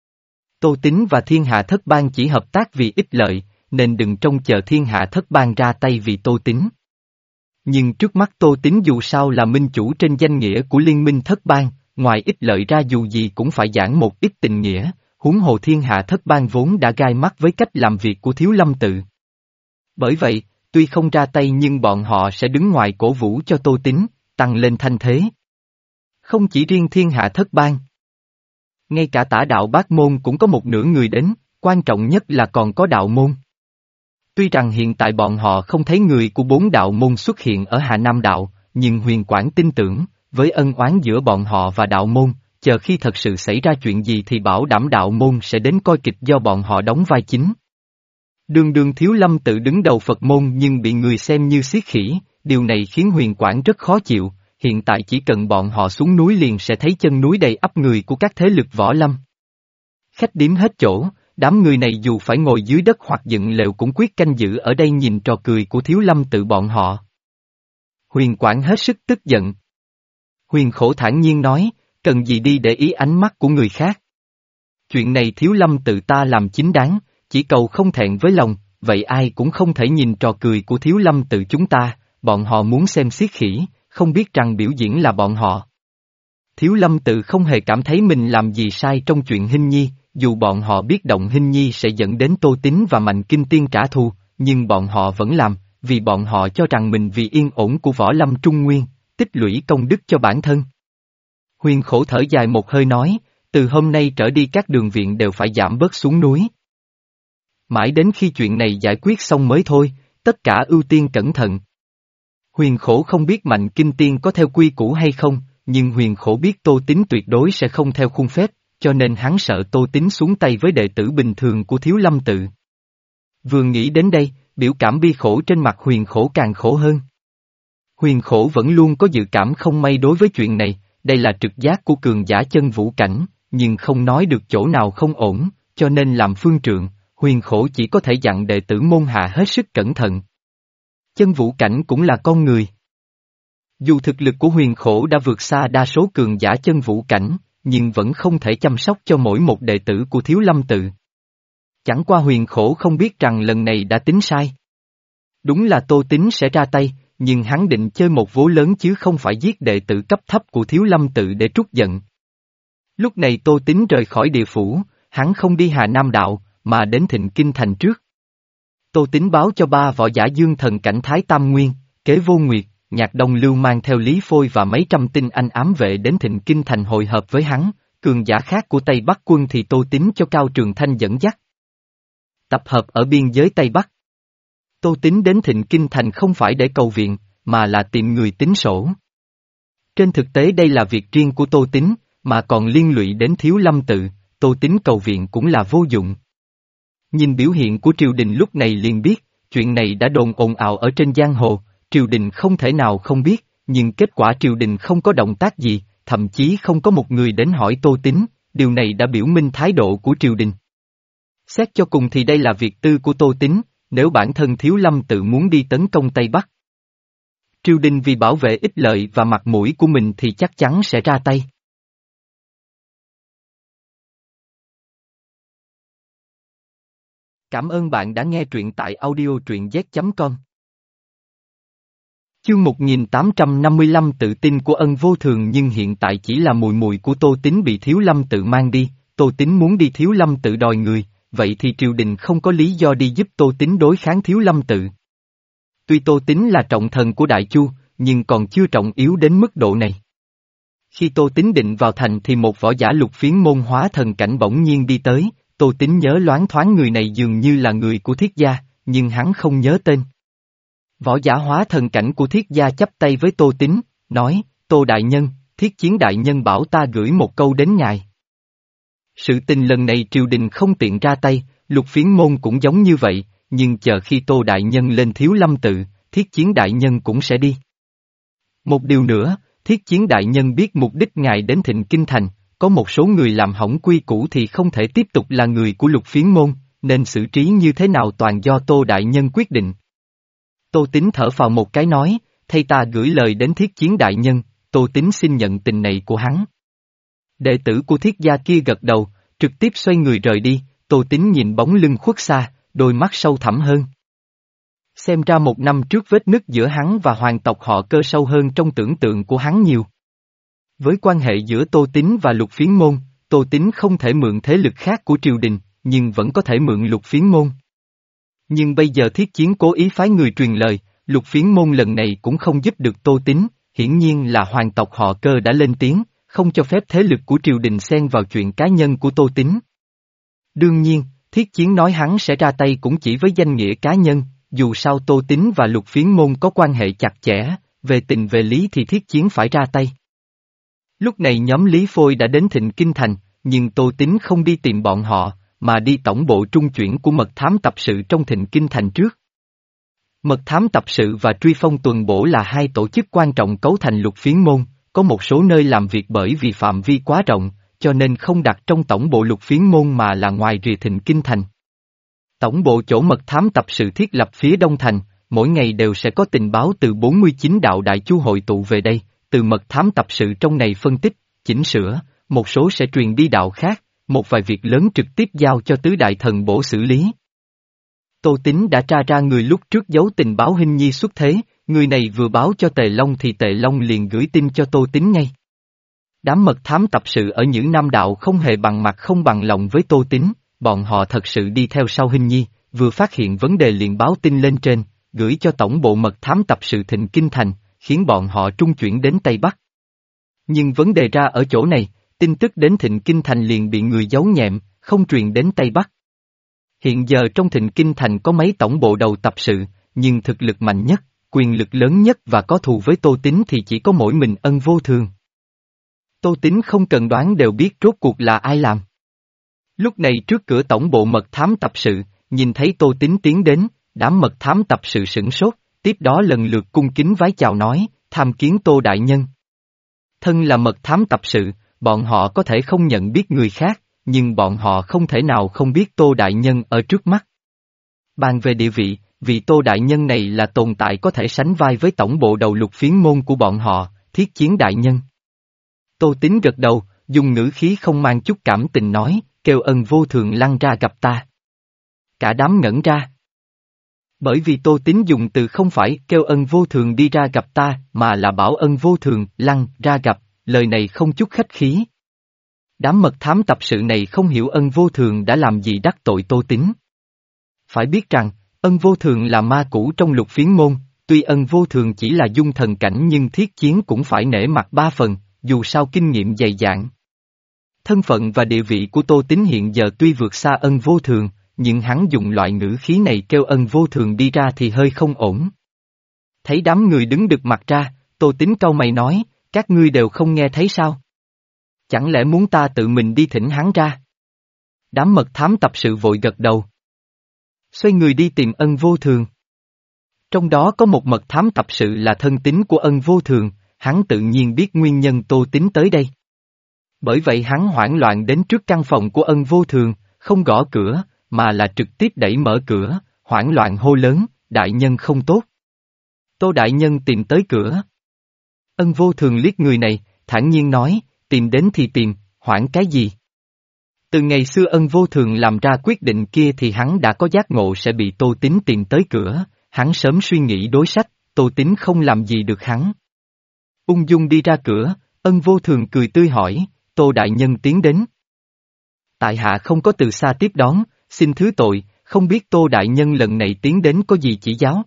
Tô Tín và thiên hạ thất bang chỉ hợp tác vì ích lợi, nên đừng trông chờ thiên hạ thất bang ra tay vì Tô Tín. Nhưng trước mắt Tô Tín dù sao là minh chủ trên danh nghĩa của liên minh thất bang, ngoài ích lợi ra dù gì cũng phải giảng một ít tình nghĩa, huống hồ thiên hạ thất bang vốn đã gai mắt với cách làm việc của Thiếu Lâm tự. Bởi vậy, tuy không ra tay nhưng bọn họ sẽ đứng ngoài cổ vũ cho Tô Tín, tăng lên thanh thế. Không chỉ riêng thiên hạ thất bang. Ngay cả Tả đạo Bát môn cũng có một nửa người đến, quan trọng nhất là còn có đạo môn. Tuy rằng hiện tại bọn họ không thấy người của bốn đạo môn xuất hiện ở Hà Nam đạo, nhưng Huyền Quảng tin tưởng, với ân oán giữa bọn họ và đạo môn, chờ khi thật sự xảy ra chuyện gì thì bảo đảm đạo môn sẽ đến coi kịch do bọn họ đóng vai chính. Đường đường Thiếu Lâm tự đứng đầu Phật môn nhưng bị người xem như xiết khỉ, điều này khiến Huyền Quảng rất khó chịu, hiện tại chỉ cần bọn họ xuống núi liền sẽ thấy chân núi đầy ắp người của các thế lực võ lâm. Khách điếm hết chỗ, đám người này dù phải ngồi dưới đất hoặc dựng lều cũng quyết canh giữ ở đây nhìn trò cười của Thiếu Lâm tự bọn họ. Huyền Quảng hết sức tức giận. Huyền Khổ thản nhiên nói, cần gì đi để ý ánh mắt của người khác. Chuyện này Thiếu Lâm tự ta làm chính đáng, chỉ cầu không thẹn với lòng, vậy ai cũng không thể nhìn trò cười của Thiếu Lâm tự chúng ta, bọn họ muốn xem xiết khỉ, không biết rằng biểu diễn là bọn họ. Thiếu Lâm tự không hề cảm thấy mình làm gì sai trong chuyện Hinh Nhi, dù bọn họ biết động Hinh Nhi sẽ dẫn đến Tô Tín và Mạnh Kinh Tiên trả thù, nhưng bọn họ vẫn làm, vì bọn họ cho rằng mình vì yên ổn của võ lâm Trung Nguyên, tích lũy công đức cho bản thân. Huyền Khổ thở dài một hơi nói, từ hôm nay trở đi các đường viện đều phải giảm bớt xuống núi. Mãi đến khi chuyện này giải quyết xong mới thôi, tất cả ưu tiên cẩn thận. Huyền Khổ không biết Mạnh Kinh Tiên có theo quy củ hay không, nhưng Huyền Khổ biết Tô Tín tuyệt đối sẽ không theo khuôn phép, cho nên hắn sợ Tô Tín xuống tay với đệ tử bình thường của Thiếu Lâm tự. Vừa nghĩ đến đây, biểu cảm bi khổ trên mặt Huyền Khổ càng khổ hơn. Huyền Khổ vẫn luôn có dự cảm không may đối với chuyện này, đây là trực giác của cường giả chân vũ cảnh, nhưng không nói được chỗ nào không ổn, cho nên làm phương trượng, Huyền Khổ chỉ có thể dặn đệ tử môn hạ hết sức cẩn thận. Chân vũ cảnh cũng là con người. Dù thực lực của Huyền Khổ đã vượt xa đa số cường giả chân vũ cảnh, nhưng vẫn không thể chăm sóc cho mỗi một đệ tử của Thiếu Lâm tự. Chẳng qua Huyền Khổ không biết rằng lần này đã tính sai. Đúng là Tô Tín sẽ ra tay, nhưng hắn định chơi một vố lớn chứ không phải giết đệ tử cấp thấp của Thiếu Lâm tự để trút giận. Lúc này Tô Tín rời khỏi địa phủ, hắn không đi Hà Nam đạo, mà đến Thịnh Kinh thành trước. Tô Tín báo cho ba võ giả dương thần cảnh Thái Tam Nguyên, Kế Vô Nguyệt, Nhạc Đông Lưu mang theo Lý Phôi và mấy trăm tinh anh ám vệ đến Thịnh Kinh thành hội hợp với hắn, cường giả khác của Tây Bắc quân thì Tô Tín cho Cao Trường Thanh dẫn dắt. Tập hợp ở biên giới Tây Bắc. Tô Tín đến Thịnh Kinh thành không phải để cầu viện, mà là tìm người tính sổ. Trên thực tế đây là việc riêng của Tô Tín, mà còn liên lụy đến Thiếu Lâm tự, Tô Tín cầu viện cũng là vô dụng. Nhìn biểu hiện của triều đình lúc này liền biết, chuyện này đã đồn ồn ào ở trên giang hồ, triều đình không thể nào không biết, nhưng kết quả triều đình không có động tác gì, thậm chí không có một người đến hỏi Tô Tín, điều này đã biểu minh thái độ của triều đình. Xét cho cùng thì đây là việc tư của Tô Tín, nếu bản thân Thiếu Lâm tự muốn đi tấn công Tây Bắc. Triều đình vì bảo vệ ích lợi và mặt mũi của mình thì chắc chắn sẽ ra tay. Cảm ơn bạn đã nghe truyện tại audio truyện z chấm com. Chương một nghìn tám trăm năm mươi lăm tự tin của Ân Vô Thường nhưng hiện tại chỉ là mùi mùi của Tô Tín bị Thiếu Lâm tự mang đi, Tô Tín muốn đi Thiếu Lâm tự đòi người, vậy thì triều đình không có lý do đi giúp Tô Tín đối kháng Thiếu Lâm tự. Tuy Tô Tín là trọng thần của Đại Chu, nhưng còn chưa trọng yếu đến mức độ này. Khi Tô Tín định vào thành thì một võ giả lục phiến môn hóa thần cảnh bỗng nhiên đi tới, Tô Tín nhớ loáng thoáng người này dường như là người của Thiết gia, nhưng hắn không nhớ tên. Võ giả hóa thần cảnh của Thiết gia chắp tay với Tô Tín, nói, Tô Đại Nhân, Thiết Chiến Đại Nhân bảo ta gửi một câu đến ngài. Sự tình lần này triều đình không tiện ra tay, lục phiến môn cũng giống như vậy, nhưng chờ khi Tô Đại Nhân lên Thiếu Lâm tự, Thiết Chiến Đại Nhân cũng sẽ đi. Một điều nữa, Thiết Chiến Đại Nhân biết mục đích ngài đến Thịnh Kinh thành, có một số người làm hỏng quy củ thì không thể tiếp tục là người của lục phiến môn, nên xử trí như thế nào toàn do Tô Đại Nhân quyết định. Tô Tín thở phào một cái nói, thay ta gửi lời đến Thiết Chiến Đại Nhân, Tô Tín xin nhận tình này của hắn. Đệ tử của Thiết gia kia gật đầu, trực tiếp xoay người rời đi, Tô Tín nhìn bóng lưng khuất xa, đôi mắt sâu thẳm hơn. Xem ra một năm trước vết nứt giữa hắn và hoàng tộc họ Cơ sâu hơn trong tưởng tượng của hắn nhiều. Với quan hệ giữa Tô Tín và lục phiến môn, Tô Tín không thể mượn thế lực khác của triều đình, nhưng vẫn có thể mượn lục phiến môn. Nhưng bây giờ Thiết Chiến cố ý phái người truyền lời, lục phiến môn lần này cũng không giúp được Tô Tín, hiển nhiên là hoàng tộc họ Cơ đã lên tiếng, không cho phép thế lực của triều đình xen vào chuyện cá nhân của Tô Tín. Đương nhiên, Thiết Chiến nói hắn sẽ ra tay cũng chỉ với danh nghĩa cá nhân, dù sao Tô Tín và lục phiến môn có quan hệ chặt chẽ, về tình về lý thì Thiết Chiến phải ra tay. Lúc này nhóm Lý Phôi đã đến Thịnh Kinh thành, nhưng Tô Tín không đi tìm bọn họ, mà đi tổng bộ trung chuyển của mật thám tập sự trong Thịnh Kinh thành trước. Mật thám tập sự và truy phong tuần bổ là hai tổ chức quan trọng cấu thành lục phiến môn, có một số nơi làm việc bởi vì phạm vi quá rộng, cho nên không đặt trong tổng bộ lục phiến môn mà là ngoài rìa Thịnh Kinh thành. Tổng bộ chỗ mật thám tập sự thiết lập phía đông thành, mỗi ngày đều sẽ có tình báo từ bốn mươi chín đạo đại chu hội tụ về đây, từ mật thám tập sự trong này phân tích, chỉnh sửa, một số sẽ truyền đi đạo khác, một vài việc lớn trực tiếp giao cho tứ đại thần bổ xử lý. Tô Tín đã tra ra người lúc trước giấu tình báo Hinh Nhi xuất thế, người này vừa báo cho Tề Long thì Tề Long liền gửi tin cho Tô Tín ngay. Đám mật thám tập sự ở những Nam đạo không hề bằng mặt không bằng lòng với Tô Tín, bọn họ thật sự đi theo sau Hinh Nhi, vừa phát hiện vấn đề liền báo tin lên trên, gửi cho tổng bộ mật thám tập sự Thịnh Kinh thành, khiến bọn họ trung chuyển đến Tây Bắc. Nhưng vấn đề ra ở chỗ này, tin tức đến Thịnh Kinh thành liền bị người giấu nhẹm, không truyền đến Tây Bắc. Hiện giờ trong Thịnh Kinh thành có mấy tổng bộ đầu tập sự, nhưng thực lực mạnh nhất, quyền lực lớn nhất và có thù với Tô Tín thì chỉ có mỗi mình Ân Vô Thường. Tô Tín không cần đoán đều biết rốt cuộc là ai làm. Lúc này trước cửa tổng bộ mật thám tập sự, nhìn thấy Tô Tín tiến đến, đám mật thám tập sự sửng sốt, tiếp đó lần lượt cung kính vái chào nói, tham kiến Tô đại nhân. Thân là mật thám tập sự, bọn họ có thể không nhận biết người khác, nhưng bọn họ không thể nào không biết Tô đại nhân ở trước mắt. Bàn về địa vị, vị Tô đại nhân này là tồn tại có thể sánh vai với tổng bộ đầu lục phiến môn của bọn họ, Thiết Chiến đại nhân. Tô Tín gật đầu, dùng ngữ khí không mang chút cảm tình nói, kêu Ân Vô Thường lăn ra gặp ta. Cả đám ngẩn ra. Bởi vì Tô Tín dùng từ không phải kêu Ân Vô Thường đi ra gặp ta, mà là bảo Ân Vô Thường lăn ra gặp, lời này không chút khách khí. Đám mật thám tập sự này không hiểu Ân Vô Thường đã làm gì đắc tội Tô Tín. Phải biết rằng, Ân Vô Thường là ma cũ trong lục phiến môn, tuy Ân Vô Thường chỉ là dung thần cảnh nhưng Thiết Chiến cũng phải nể mặt ba phần, dù sao kinh nghiệm dày dạn. Thân phận và địa vị của Tô Tín hiện giờ tuy vượt xa Ân Vô Thường, nhưng hắn dùng loại ngữ khí này kêu Ân Vô Thường đi ra thì hơi không ổn. Thấy đám người đứng đực mặt ra, Tô Tín cau mày nói, các ngươi đều không nghe thấy sao? Chẳng lẽ muốn ta tự mình đi thỉnh hắn ra? Đám mật thám tập sự vội gật đầu. Xoay người đi tìm Ân Vô Thường. Trong đó có một mật thám tập sự là thân tín của Ân Vô Thường, hắn tự nhiên biết nguyên nhân Tô Tín tới đây. Bởi vậy hắn hoảng loạn đến trước căn phòng của Ân Vô Thường, không gõ cửa, mà là trực tiếp đẩy mở cửa, hoảng loạn hô lớn, đại nhân không tốt. Tô đại nhân tìm tới cửa. Ân Vô Thường liếc người này, thản nhiên nói, tìm đến thì tìm, hoảng cái gì? Từ ngày xưa Ân Vô Thường làm ra quyết định kia thì hắn đã có giác ngộ sẽ bị Tô Tín tìm tới cửa, hắn sớm suy nghĩ đối sách, Tô Tín không làm gì được hắn. Ung dung đi ra cửa, Ân Vô Thường cười tươi hỏi, Tô đại nhân tiến đến. Tại hạ không có từ xa tiếp đón, xin thứ tội, không biết Tô đại nhân lần này tiến đến có gì chỉ giáo.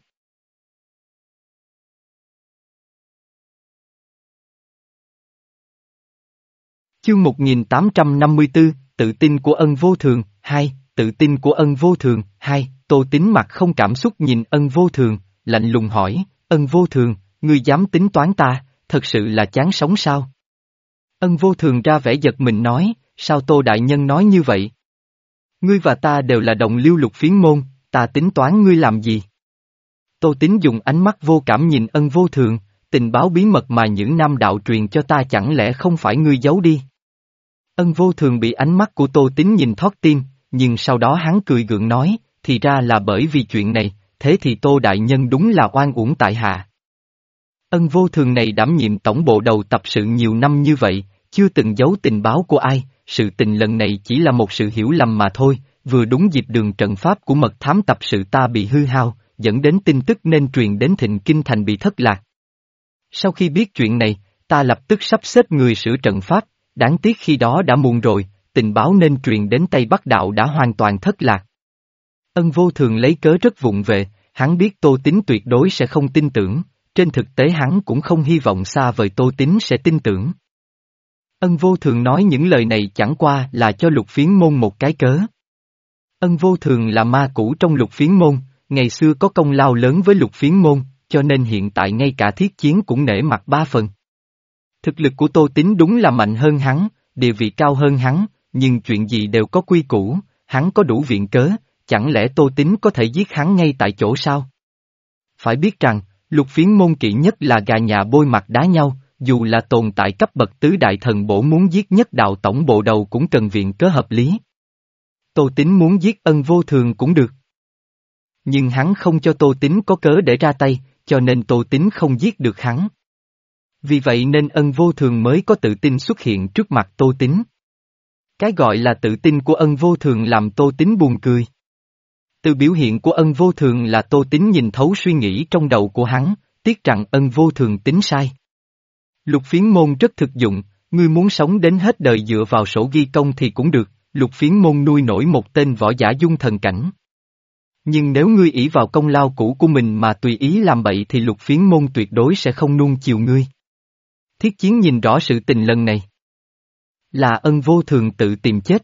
Chương một nghìn tám trăm năm mươi tư, tự tin của Ân Vô Thường, hai, tự tin của Ân Vô Thường, hai, Tô Tín mặt không cảm xúc nhìn Ân Vô Thường, lạnh lùng hỏi, Ân Vô Thường, ngươi dám tính toán ta, thật sự là chán sống sao? Ân Vô Thường ra vẻ giật mình nói, sao Tô đại nhân nói như vậy? Ngươi và ta đều là đồng liêu lục phiến môn, ta tính toán ngươi làm gì? Tô Tín dùng ánh mắt vô cảm nhìn Ân Vô Thường, tình báo bí mật mà những nam đạo truyền cho ta chẳng lẽ không phải ngươi giấu đi? Ân Vô Thường bị ánh mắt của Tô Tín nhìn thót tim, nhưng sau đó hắn cười gượng nói, thì ra là bởi vì chuyện này, thế thì Tô đại nhân đúng là oan uổng tại hạ. Ân Vô Thường này đảm nhiệm tổng bộ đầu tập sự nhiều năm như vậy, chưa từng giấu tình báo của ai, sự tình lần này chỉ là một sự hiểu lầm mà thôi, vừa đúng dịp đường trận pháp của mật thám tập sự ta bị hư hao, dẫn đến tin tức nên truyền đến Thịnh Kinh Thành bị thất lạc. Sau khi biết chuyện này, ta lập tức sắp xếp người sửa trận pháp, đáng tiếc khi đó đã muộn rồi, tình báo nên truyền đến Tây Bắc Đạo đã hoàn toàn thất lạc. Ân Vô Thường lấy cớ rất vụng về, hắn biết Tô Tín tuyệt đối sẽ không tin tưởng, trên thực tế hắn cũng không hy vọng xa vời Tô Tín sẽ tin tưởng. Ân Vô Thường nói những lời này chẳng qua là cho lục phiến môn một cái cớ. Ân Vô Thường là ma cũ trong lục phiến môn, ngày xưa có công lao lớn với lục phiến môn, cho nên hiện tại ngay cả Thiết Chiến cũng nể mặt ba phần. Thực lực của Tô Tín đúng là mạnh hơn hắn, địa vị cao hơn hắn, nhưng chuyện gì đều có quy củ, hắn có đủ viện cớ, chẳng lẽ Tô Tín có thể giết hắn ngay tại chỗ sao? Phải biết rằng, lục phiến môn kỵ nhất là gà nhà bôi mặt đá nhau, dù là tồn tại cấp bậc tứ đại thần bổ muốn giết nhất đạo tổng bộ đầu cũng cần viện cớ hợp lý. Tô Tín muốn giết Ân Vô Thường cũng được. Nhưng hắn không cho Tô Tín có cớ để ra tay, cho nên Tô Tín không giết được hắn. Vì vậy nên Ân Vô Thường mới có tự tin xuất hiện trước mặt Tô Tín. Cái gọi là tự tin của Ân Vô Thường làm Tô Tín buồn cười. Từ biểu hiện của Ân Vô Thường là Tô Tín nhìn thấu suy nghĩ trong đầu của hắn, tiếc rằng Ân Vô Thường tính sai. Lục phiến môn rất thực dụng, ngươi muốn sống đến hết đời dựa vào sổ ghi công thì cũng được, lục phiến môn nuôi nổi một tên võ giả dung thần cảnh. Nhưng nếu ngươi ỷ vào công lao cũ của mình mà tùy ý làm bậy thì lục phiến môn tuyệt đối sẽ không nuông chiều ngươi. Thiết Chiến nhìn rõ sự tình lần này. Là Ân Vô Thường tự tìm chết.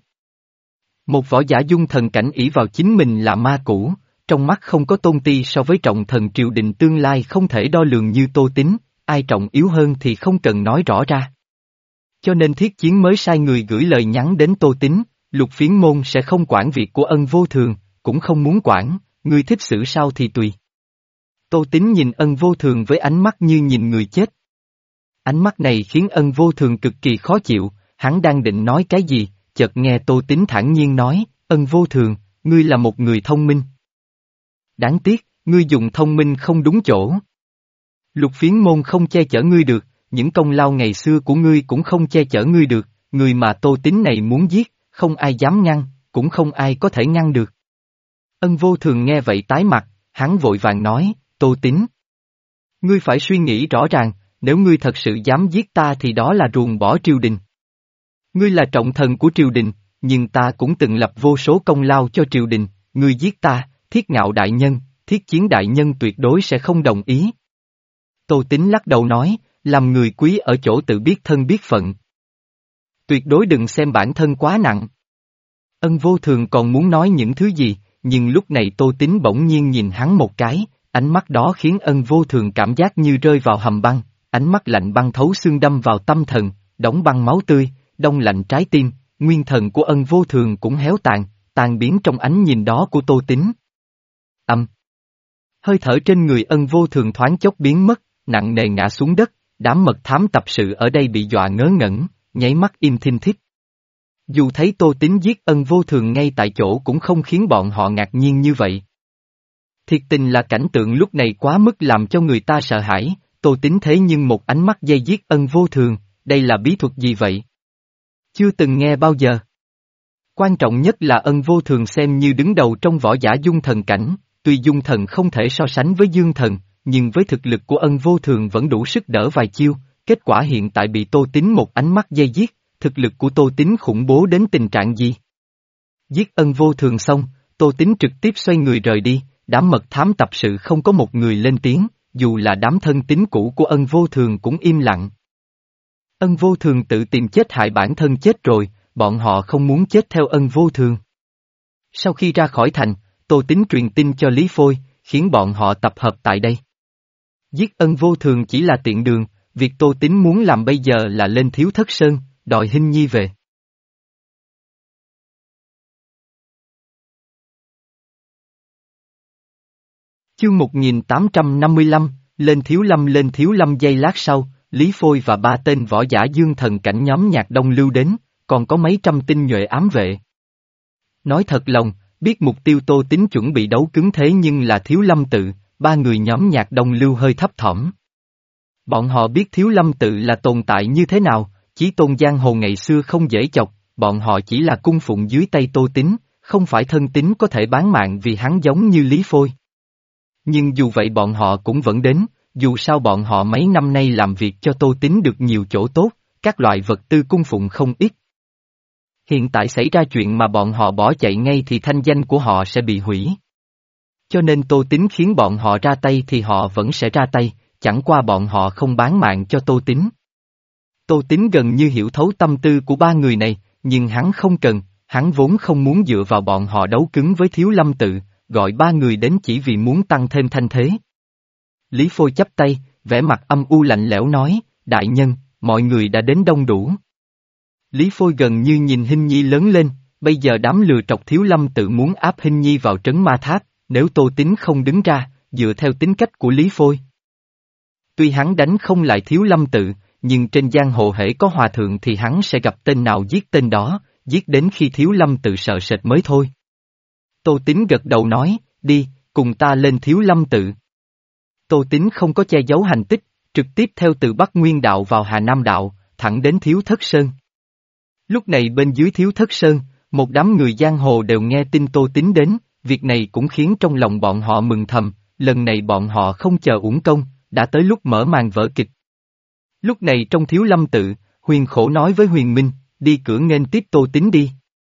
Một võ giả dung thần cảnh ỷ vào chính mình là ma cũ, trong mắt không có tôn ti so với trọng thần triều đình tương lai không thể đo lường như Tô Tín, ai trọng yếu hơn thì không cần nói rõ ra. Cho nên Thiết Chiến mới sai người gửi lời nhắn đến Tô Tín, Lục Phiến môn sẽ không quản việc của Ân Vô Thường, cũng không muốn quản, ngươi thích xử sao thì tùy. Tô Tín nhìn Ân Vô Thường với ánh mắt như nhìn người chết. Ánh mắt này khiến Ân Vô Thường cực kỳ khó chịu, hắn đang định nói cái gì, chợt nghe Tô Tín thản nhiên nói, Ân Vô Thường, ngươi là một người thông minh. Đáng tiếc, ngươi dùng thông minh không đúng chỗ. Lục Phiến môn không che chở ngươi được, những công lao ngày xưa của ngươi cũng không che chở ngươi được, người mà Tô Tín này muốn giết, không ai dám ngăn, cũng không ai có thể ngăn được. Ân Vô Thường nghe vậy tái mặt, hắn vội vàng nói, Tô Tín. Ngươi phải suy nghĩ rõ ràng, nếu ngươi thật sự dám giết ta thì đó là ruồng bỏ triều đình. Ngươi là trọng thần của triều đình, nhưng ta cũng từng lập vô số công lao cho triều đình, ngươi giết ta, Thiết Ngạo đại nhân, Thiết Chiến đại nhân tuyệt đối sẽ không đồng ý. Tô Tín lắc đầu nói, làm người quý ở chỗ tự biết thân biết phận. Tuyệt đối đừng xem bản thân quá nặng. Ân Vô Thường còn muốn nói những thứ gì, nhưng lúc này Tô Tín bỗng nhiên nhìn hắn một cái, ánh mắt đó khiến Ân Vô Thường cảm giác như rơi vào hầm băng, ánh mắt lạnh băng thấu xương đâm vào tâm thần, đóng băng máu tươi, đông lạnh trái tim, nguyên thần của Ân Vô Thường cũng héo tàn, tan biến trong ánh nhìn đó của Tô Tín. Âm. Hơi thở trên người Ân Vô Thường thoáng chốc biến mất, nặng nề ngã xuống đất, đám mật thám tập sự ở đây bị dọa ngớ ngẩn, nháy mắt im thinh thít. Dù thấy Tô Tín giết Ân Vô Thường ngay tại chỗ cũng không khiến bọn họ ngạc nhiên như vậy. Thiệt tình là cảnh tượng lúc này quá mức làm cho người ta sợ hãi, Tô Tín thế nhưng một ánh mắt dây giết Ân Vô Thường, đây là bí thuật gì vậy? Chưa từng nghe bao giờ. Quan trọng nhất là Ân Vô Thường xem như đứng đầu trong võ giả dung thần cảnh, tuy dung thần không thể so sánh với dương thần, nhưng với thực lực của Ân Vô Thường vẫn đủ sức đỡ vài chiêu, kết quả hiện tại bị Tô Tín một ánh mắt dây giết, thực lực của Tô Tín khủng bố đến tình trạng gì? Giết Ân Vô Thường xong, Tô Tín trực tiếp xoay người rời đi, đám mật thám tập sự không có một người lên tiếng, dù là đám thân tín cũ của Ân Vô Thường cũng im lặng. Ân Vô Thường tự tìm chết hại bản thân chết rồi, bọn họ không muốn chết theo Ân Vô Thường. Sau khi ra khỏi thành, Tô Tín truyền tin cho Lý Phôi, khiến bọn họ tập hợp tại đây. Giết Ân Vô Thường chỉ là tiện đường, việc Tô Tín muốn làm bây giờ là lên Thiếu Thất Sơn, đòi Hinh Nhi về. Chương một nghìn tám trăm năm mươi lăm, lên Thiếu Lâm lên Thiếu Lâm giây lát sau, Lý Phôi và ba tên võ giả dương thần cảnh nhóm Nhạc Đông Lưu đến, còn có mấy trăm tinh nhuệ ám vệ. Nói thật lòng, biết mục tiêu Tô Tín chuẩn bị đấu cứng thế nhưng là Thiếu Lâm tự, ba người nhóm Nhạc Đông Lưu hơi thấp thỏm. Bọn họ biết Thiếu Lâm tự là tồn tại như thế nào, Chí Tôn giang hồ ngày xưa không dễ chọc, bọn họ chỉ là cung phụng dưới tay Tô Tín, không phải thân tín có thể bán mạng vì hắn giống như Lý Phôi. Nhưng dù vậy bọn họ cũng vẫn đến, dù sao bọn họ mấy năm nay làm việc cho Tô Tín được nhiều chỗ tốt, các loại vật tư cung phụng không ít. Hiện tại xảy ra chuyện mà bọn họ bỏ chạy ngay thì thanh danh của họ sẽ bị hủy. Cho nên Tô Tín khiến bọn họ ra tay thì họ vẫn sẽ ra tay, chẳng qua bọn họ không bán mạng cho Tô Tín. Tô Tín gần như hiểu thấu tâm tư của ba người này, nhưng hắn không cần, hắn vốn không muốn dựa vào bọn họ đấu cứng với Thiếu Lâm tự, gọi ba người đến chỉ vì muốn tăng thêm thanh thế. Lý Phôi chắp tay, vẻ mặt âm u lạnh lẽo nói, đại nhân, mọi người đã đến đông đủ. Lý Phôi gần như nhìn Hinh Nhi lớn lên, bây giờ đám lừa trọc Thiếu Lâm tự muốn áp Hinh Nhi vào trấn ma tháp, nếu Tô Tín không đứng ra, dựa theo tính cách của Lý Phôi. Tuy hắn đánh không lại Thiếu Lâm tự, nhưng trên giang hồ hễ có hòa thượng thì hắn sẽ gặp tên nào giết tên đó, giết đến khi Thiếu Lâm tự sợ sệt mới thôi. Tô Tín gật đầu nói, đi, cùng ta lên Thiếu Lâm tự. Tô Tín không có che giấu hành tích, trực tiếp theo từ Bắc Nguyên đạo vào Hà Nam đạo, thẳng đến Thiếu Thất Sơn. Lúc này bên dưới Thiếu Thất Sơn, một đám người giang hồ đều nghe tin Tô Tín đến, việc này cũng khiến trong lòng bọn họ mừng thầm, lần này bọn họ không chờ uổng công, đã tới lúc mở màn vở kịch. Lúc này trong Thiếu Lâm tự, Huyền Khổ nói với Huyền Minh, đi cửa nghênh tiếp Tô Tín đi.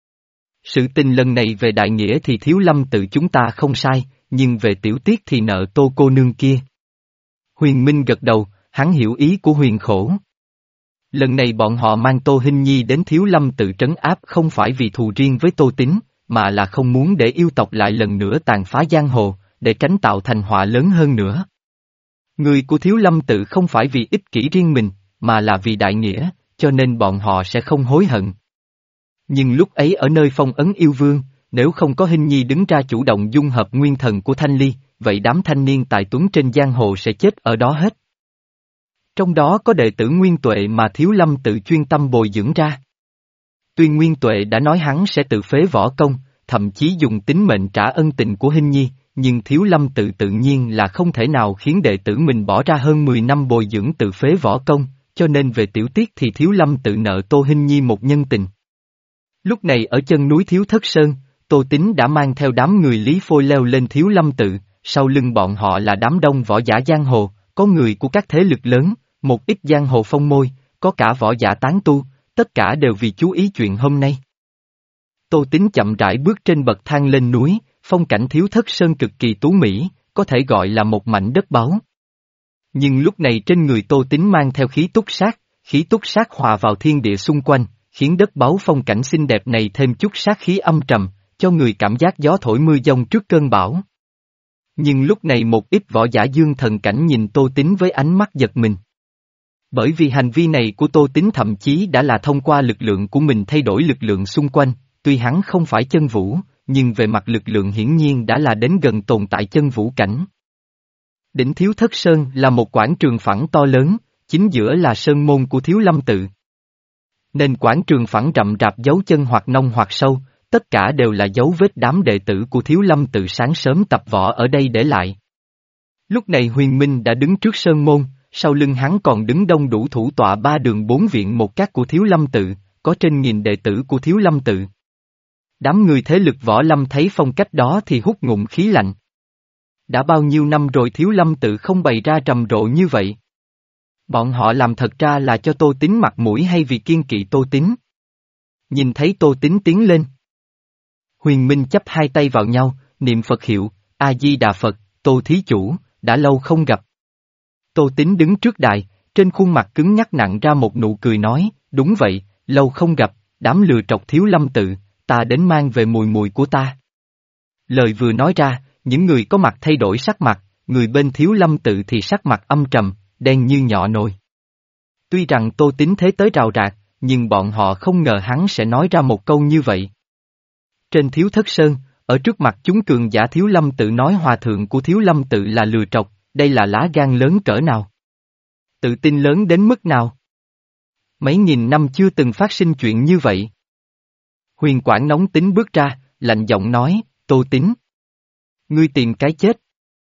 Sự tình lần này về đại nghĩa thì Thiếu Lâm tự chúng ta không sai, nhưng về tiểu tiết thì nợ Tô cô nương kia. Huyền Minh gật đầu, hắn hiểu ý của Huyền Khổ. Lần này bọn họ mang Tô Hinh Nhi đến Thiếu Lâm tự trấn áp không phải vì thù riêng với Tô Tín, mà là không muốn để yêu tộc lại lần nữa tàn phá giang hồ, để tránh tạo thành họa lớn hơn nữa. Người của Thiếu Lâm tự không phải vì ích kỷ riêng mình, mà là vì đại nghĩa, cho nên bọn họ sẽ không hối hận. Nhưng lúc ấy ở nơi phong ấn yêu vương, nếu không có Hinh Nhi đứng ra chủ động dung hợp nguyên thần của Thanh Ly, vậy đám thanh niên tài tuấn trên giang hồ sẽ chết ở đó hết. Trong đó có đệ tử Nguyên Tuệ mà Thiếu Lâm tự chuyên tâm bồi dưỡng ra. Tuy Nguyên Tuệ đã nói hắn sẽ tự phế võ công, thậm chí dùng tính mệnh trả ân tình của Hinh Nhi, nhưng Thiếu Lâm tự tự nhiên là không thể nào khiến đệ tử mình bỏ ra hơn mười năm bồi dưỡng tự phế võ công, cho nên về tiểu tiết thì Thiếu Lâm tự nợ Tô Hinh Nhi một nhân tình. Lúc này ở chân núi Thiếu Thất Sơn, Tô Tín đã mang theo đám người Lý Phôi leo lên Thiếu Lâm tự, sau lưng bọn họ là đám đông võ giả giang hồ, có người của các thế lực lớn, một ít giang hồ phong môi, có cả võ giả tán tu, tất cả đều vì chú ý chuyện hôm nay. Tô Tín chậm rãi bước trên bậc thang lên núi, phong cảnh Thiếu Thất Sơn cực kỳ tú mỹ, có thể gọi là một mảnh đất báu. Nhưng lúc này trên người Tô Tín mang theo khí túc sát, khí túc sát hòa vào thiên địa xung quanh, khiến đất báu phong cảnh xinh đẹp này thêm chút sát khí âm trầm, cho người cảm giác gió thổi mưa giông trước cơn bão. Nhưng lúc này một ít võ giả dương thần cảnh nhìn Tô Tín với ánh mắt giật mình. Bởi vì hành vi này của Tô Tín thậm chí đã là thông qua lực lượng của mình thay đổi lực lượng xung quanh, tuy hắn không phải chân vũ, nhưng về mặt lực lượng hiển nhiên đã là đến gần tồn tại chân vũ cảnh. Đỉnh Thiếu Thất Sơn là một quảng trường phẳng to lớn, chính giữa là sơn môn của Thiếu Lâm tự. Nên quảng trường phẳng rậm rạp dấu chân hoặc nông hoặc sâu, tất cả đều là dấu vết đám đệ tử của Thiếu Lâm tự sáng sớm tập võ ở đây để lại. Lúc này Huyền Minh đã đứng trước sơn môn, sau lưng hắn còn đứng đông đủ thủ tọa ba đường bốn viện một các của Thiếu Lâm tự, có trên nghìn đệ tử của Thiếu Lâm tự. Đám người thế lực võ lâm thấy phong cách đó thì hút ngụm khí lạnh. Đã bao nhiêu năm rồi Thiếu Lâm tự không bày ra trầm rộ như vậy? Bọn họ làm thật ra là cho Tô Tín mặt mũi hay vì kiên kỵ Tô Tín? Nhìn thấy Tô Tín tiến lên. Huyền Minh chắp hai tay vào nhau, niệm Phật hiệu, A-di-đà Phật, Tô thí chủ, đã lâu không gặp. Tô Tín đứng trước đài, trên khuôn mặt cứng nhắc nặng ra một nụ cười nói, đúng vậy, lâu không gặp, đám lừa trọc Thiếu Lâm tự, ta đến mang về mùi mùi của ta. Lời vừa nói ra, những người có mặt thay đổi sắc mặt, người bên Thiếu Lâm tự thì sắc mặt âm trầm, đen như nhọ nồi. Tuy rằng Tô Tín thế tới rào rạc, nhưng bọn họ không ngờ hắn sẽ nói ra một câu như vậy. Trên Thiếu Thất Sơn, ở trước mặt chúng cường giả Thiếu Lâm tự nói hòa thượng của Thiếu Lâm tự là lừa trọc, đây là lá gan lớn cỡ nào? Tự tin lớn đến mức nào? Mấy nghìn năm chưa từng phát sinh chuyện như vậy. Huyền Quảng nóng tính bước ra, lạnh giọng nói, Tô Tín. Ngươi tìm cái chết.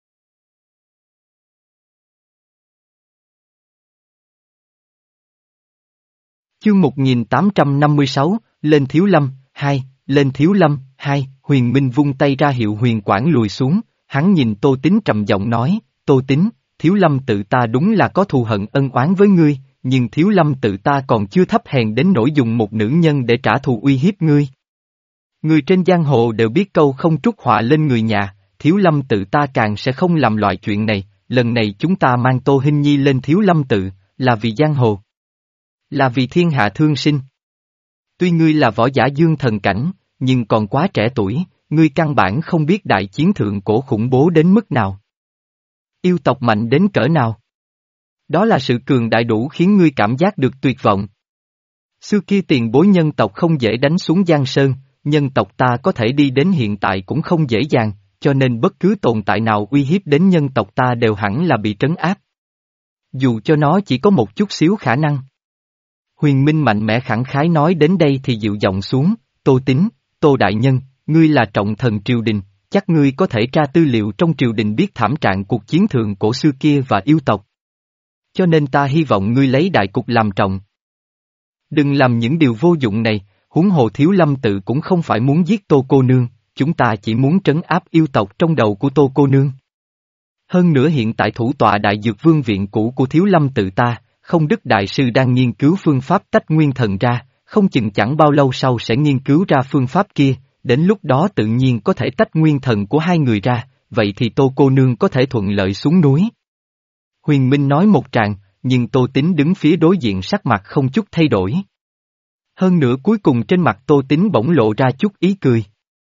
Chương một nghìn tám trăm năm mươi sáu, lên Thiếu Lâm, hai, lên Thiếu Lâm, hai, Huyền Minh vung tay ra hiệu Huyền Quảng lùi xuống, hắn nhìn Tô Tín trầm giọng nói, Tô Tín, Thiếu Lâm tự ta đúng là có thù hận ân oán với ngươi, nhưng Thiếu Lâm tự ta còn chưa thấp hèn đến nỗi dùng một nữ nhân để trả thù uy hiếp ngươi. Người trên giang hồ đều biết câu không trút họa lên người nhà, Thiếu Lâm tự ta càng sẽ không làm loại chuyện này, lần này chúng ta mang Tô Hinh Nhi lên Thiếu Lâm tự, là vì giang hồ. Là vì thiên hạ thương sinh. Tuy ngươi là võ giả dương thần cảnh, nhưng còn quá trẻ tuổi, ngươi căn bản không biết đại chiến thượng cổ khủng bố đến mức nào. Yêu tộc mạnh đến cỡ nào. Đó là sự cường đại đủ khiến ngươi cảm giác được tuyệt vọng. Xưa kia tiền bối nhân tộc không dễ đánh xuống Giang Sơn, nhân tộc ta có thể đi đến hiện tại cũng không dễ dàng, cho nên bất cứ tồn tại nào uy hiếp đến nhân tộc ta đều hẳn là bị trấn áp. Dù cho nó chỉ có một chút xíu khả năng. Huyền Minh mạnh mẽ khẳng khái nói đến đây thì dịu giọng xuống, Tô Tín, Tô Đại Nhân, ngươi là trọng thần triều đình, chắc ngươi có thể tra tư liệu trong triều đình biết thảm trạng cuộc chiến thượng cổ xưa kia và yêu tộc. Cho nên ta hy vọng ngươi lấy đại cục làm trọng. Đừng làm những điều vô dụng này, huống hồ Thiếu Lâm tự cũng không phải muốn giết Tô cô nương, chúng ta chỉ muốn trấn áp yêu tộc trong đầu của Tô cô nương. Hơn nữa hiện tại thủ tọa Đại Dược Vương viện cũ của Thiếu Lâm tự ta, Không Đức Đại Sư đang nghiên cứu phương pháp tách nguyên thần ra, không chừng chẳng bao lâu sau sẽ nghiên cứu ra phương pháp kia, đến lúc đó tự nhiên có thể tách nguyên thần của hai người ra, vậy thì Tô cô nương có thể thuận lợi xuống núi. Huyền Minh nói một tràng, nhưng Tô Tín đứng phía đối diện sắc mặt không chút thay đổi. Hơn nữa cuối cùng trên mặt Tô Tín bỗng lộ ra chút ý cười.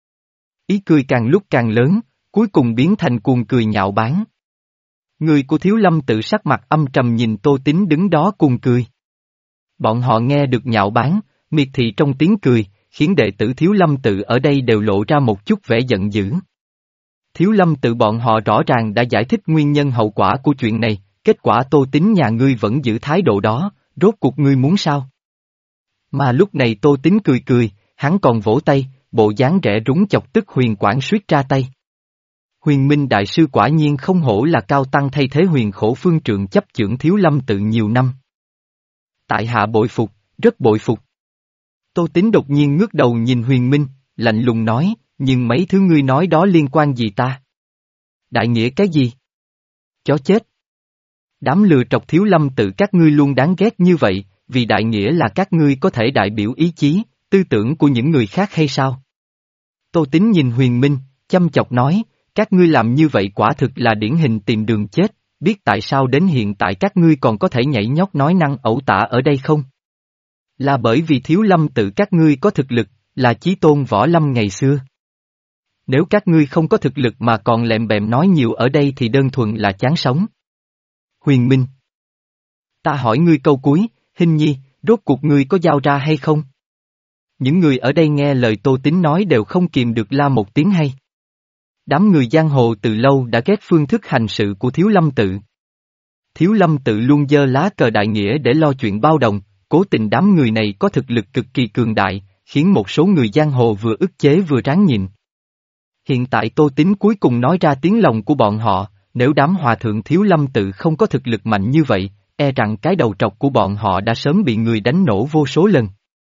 Ý cười càng lúc càng lớn, cuối cùng biến thành cuồng cười nhạo báng. Người của Thiếu Lâm tự sắc mặt âm trầm nhìn Tô Tín đứng đó cuồng cười. Bọn họ nghe được nhạo báng, miệt thị trong tiếng cười, khiến đệ tử Thiếu Lâm Tự ở đây đều lộ ra một chút vẻ giận dữ. Thiếu Lâm Tự bọn họ rõ ràng đã giải thích nguyên nhân hậu quả của chuyện này, kết quả Tô Tín nhà ngươi vẫn giữ thái độ đó, rốt cuộc ngươi muốn sao? Mà lúc này Tô Tín cười cười, hắn còn vỗ tay, bộ dáng rẻ rúng chọc tức Huyền Quảng suýt ra tay. Huyền Minh Đại Sư quả nhiên không hổ là cao tăng thay thế Huyền Khổ Phương Trượng chấp chưởng Thiếu Lâm Tự nhiều năm. Tại hạ bội phục, rất bội phục. Tô Tín đột nhiên ngước đầu nhìn Huyền Minh, lạnh lùng nói, nhưng mấy thứ ngươi nói đó liên quan gì ta? Đại nghĩa cái gì? Chó chết. Đám lừa trọc Thiếu Lâm Tự các ngươi luôn đáng ghét như vậy, vì đại nghĩa là các ngươi có thể đại biểu ý chí, tư tưởng của những người khác hay sao? Tô Tín nhìn Huyền Minh, chăm chọc nói, các ngươi làm như vậy quả thực là điển hình tìm đường chết, biết tại sao đến hiện tại các ngươi còn có thể nhảy nhót nói năng ẩu tả ở đây không? Là bởi vì Thiếu Lâm Tự các ngươi có thực lực, là chí tôn võ lâm ngày xưa. Nếu các ngươi không có thực lực mà còn lèm bèm nói nhiều ở đây thì đơn thuần là chán sống. Huyền Minh. Ta hỏi ngươi câu cuối, Hình Nhi, rốt cuộc ngươi có giao ra hay không? Những người ở đây nghe lời Tô Tín nói đều không kìm được la một tiếng hay. Đám người giang hồ từ lâu đã ghét phương thức hành sự của Thiếu Lâm Tự. Thiếu Lâm Tự luôn giơ lá cờ đại nghĩa để lo chuyện bao đồng, cố tình đám người này có thực lực cực kỳ cường đại, khiến một số người giang hồ vừa ức chế vừa ráng nhịn. Hiện tại Tô Tín cuối cùng nói ra tiếng lòng của bọn họ, nếu đám hòa thượng Thiếu Lâm Tự không có thực lực mạnh như vậy, e rằng cái đầu trọc của bọn họ đã sớm bị người đánh nổ vô số lần.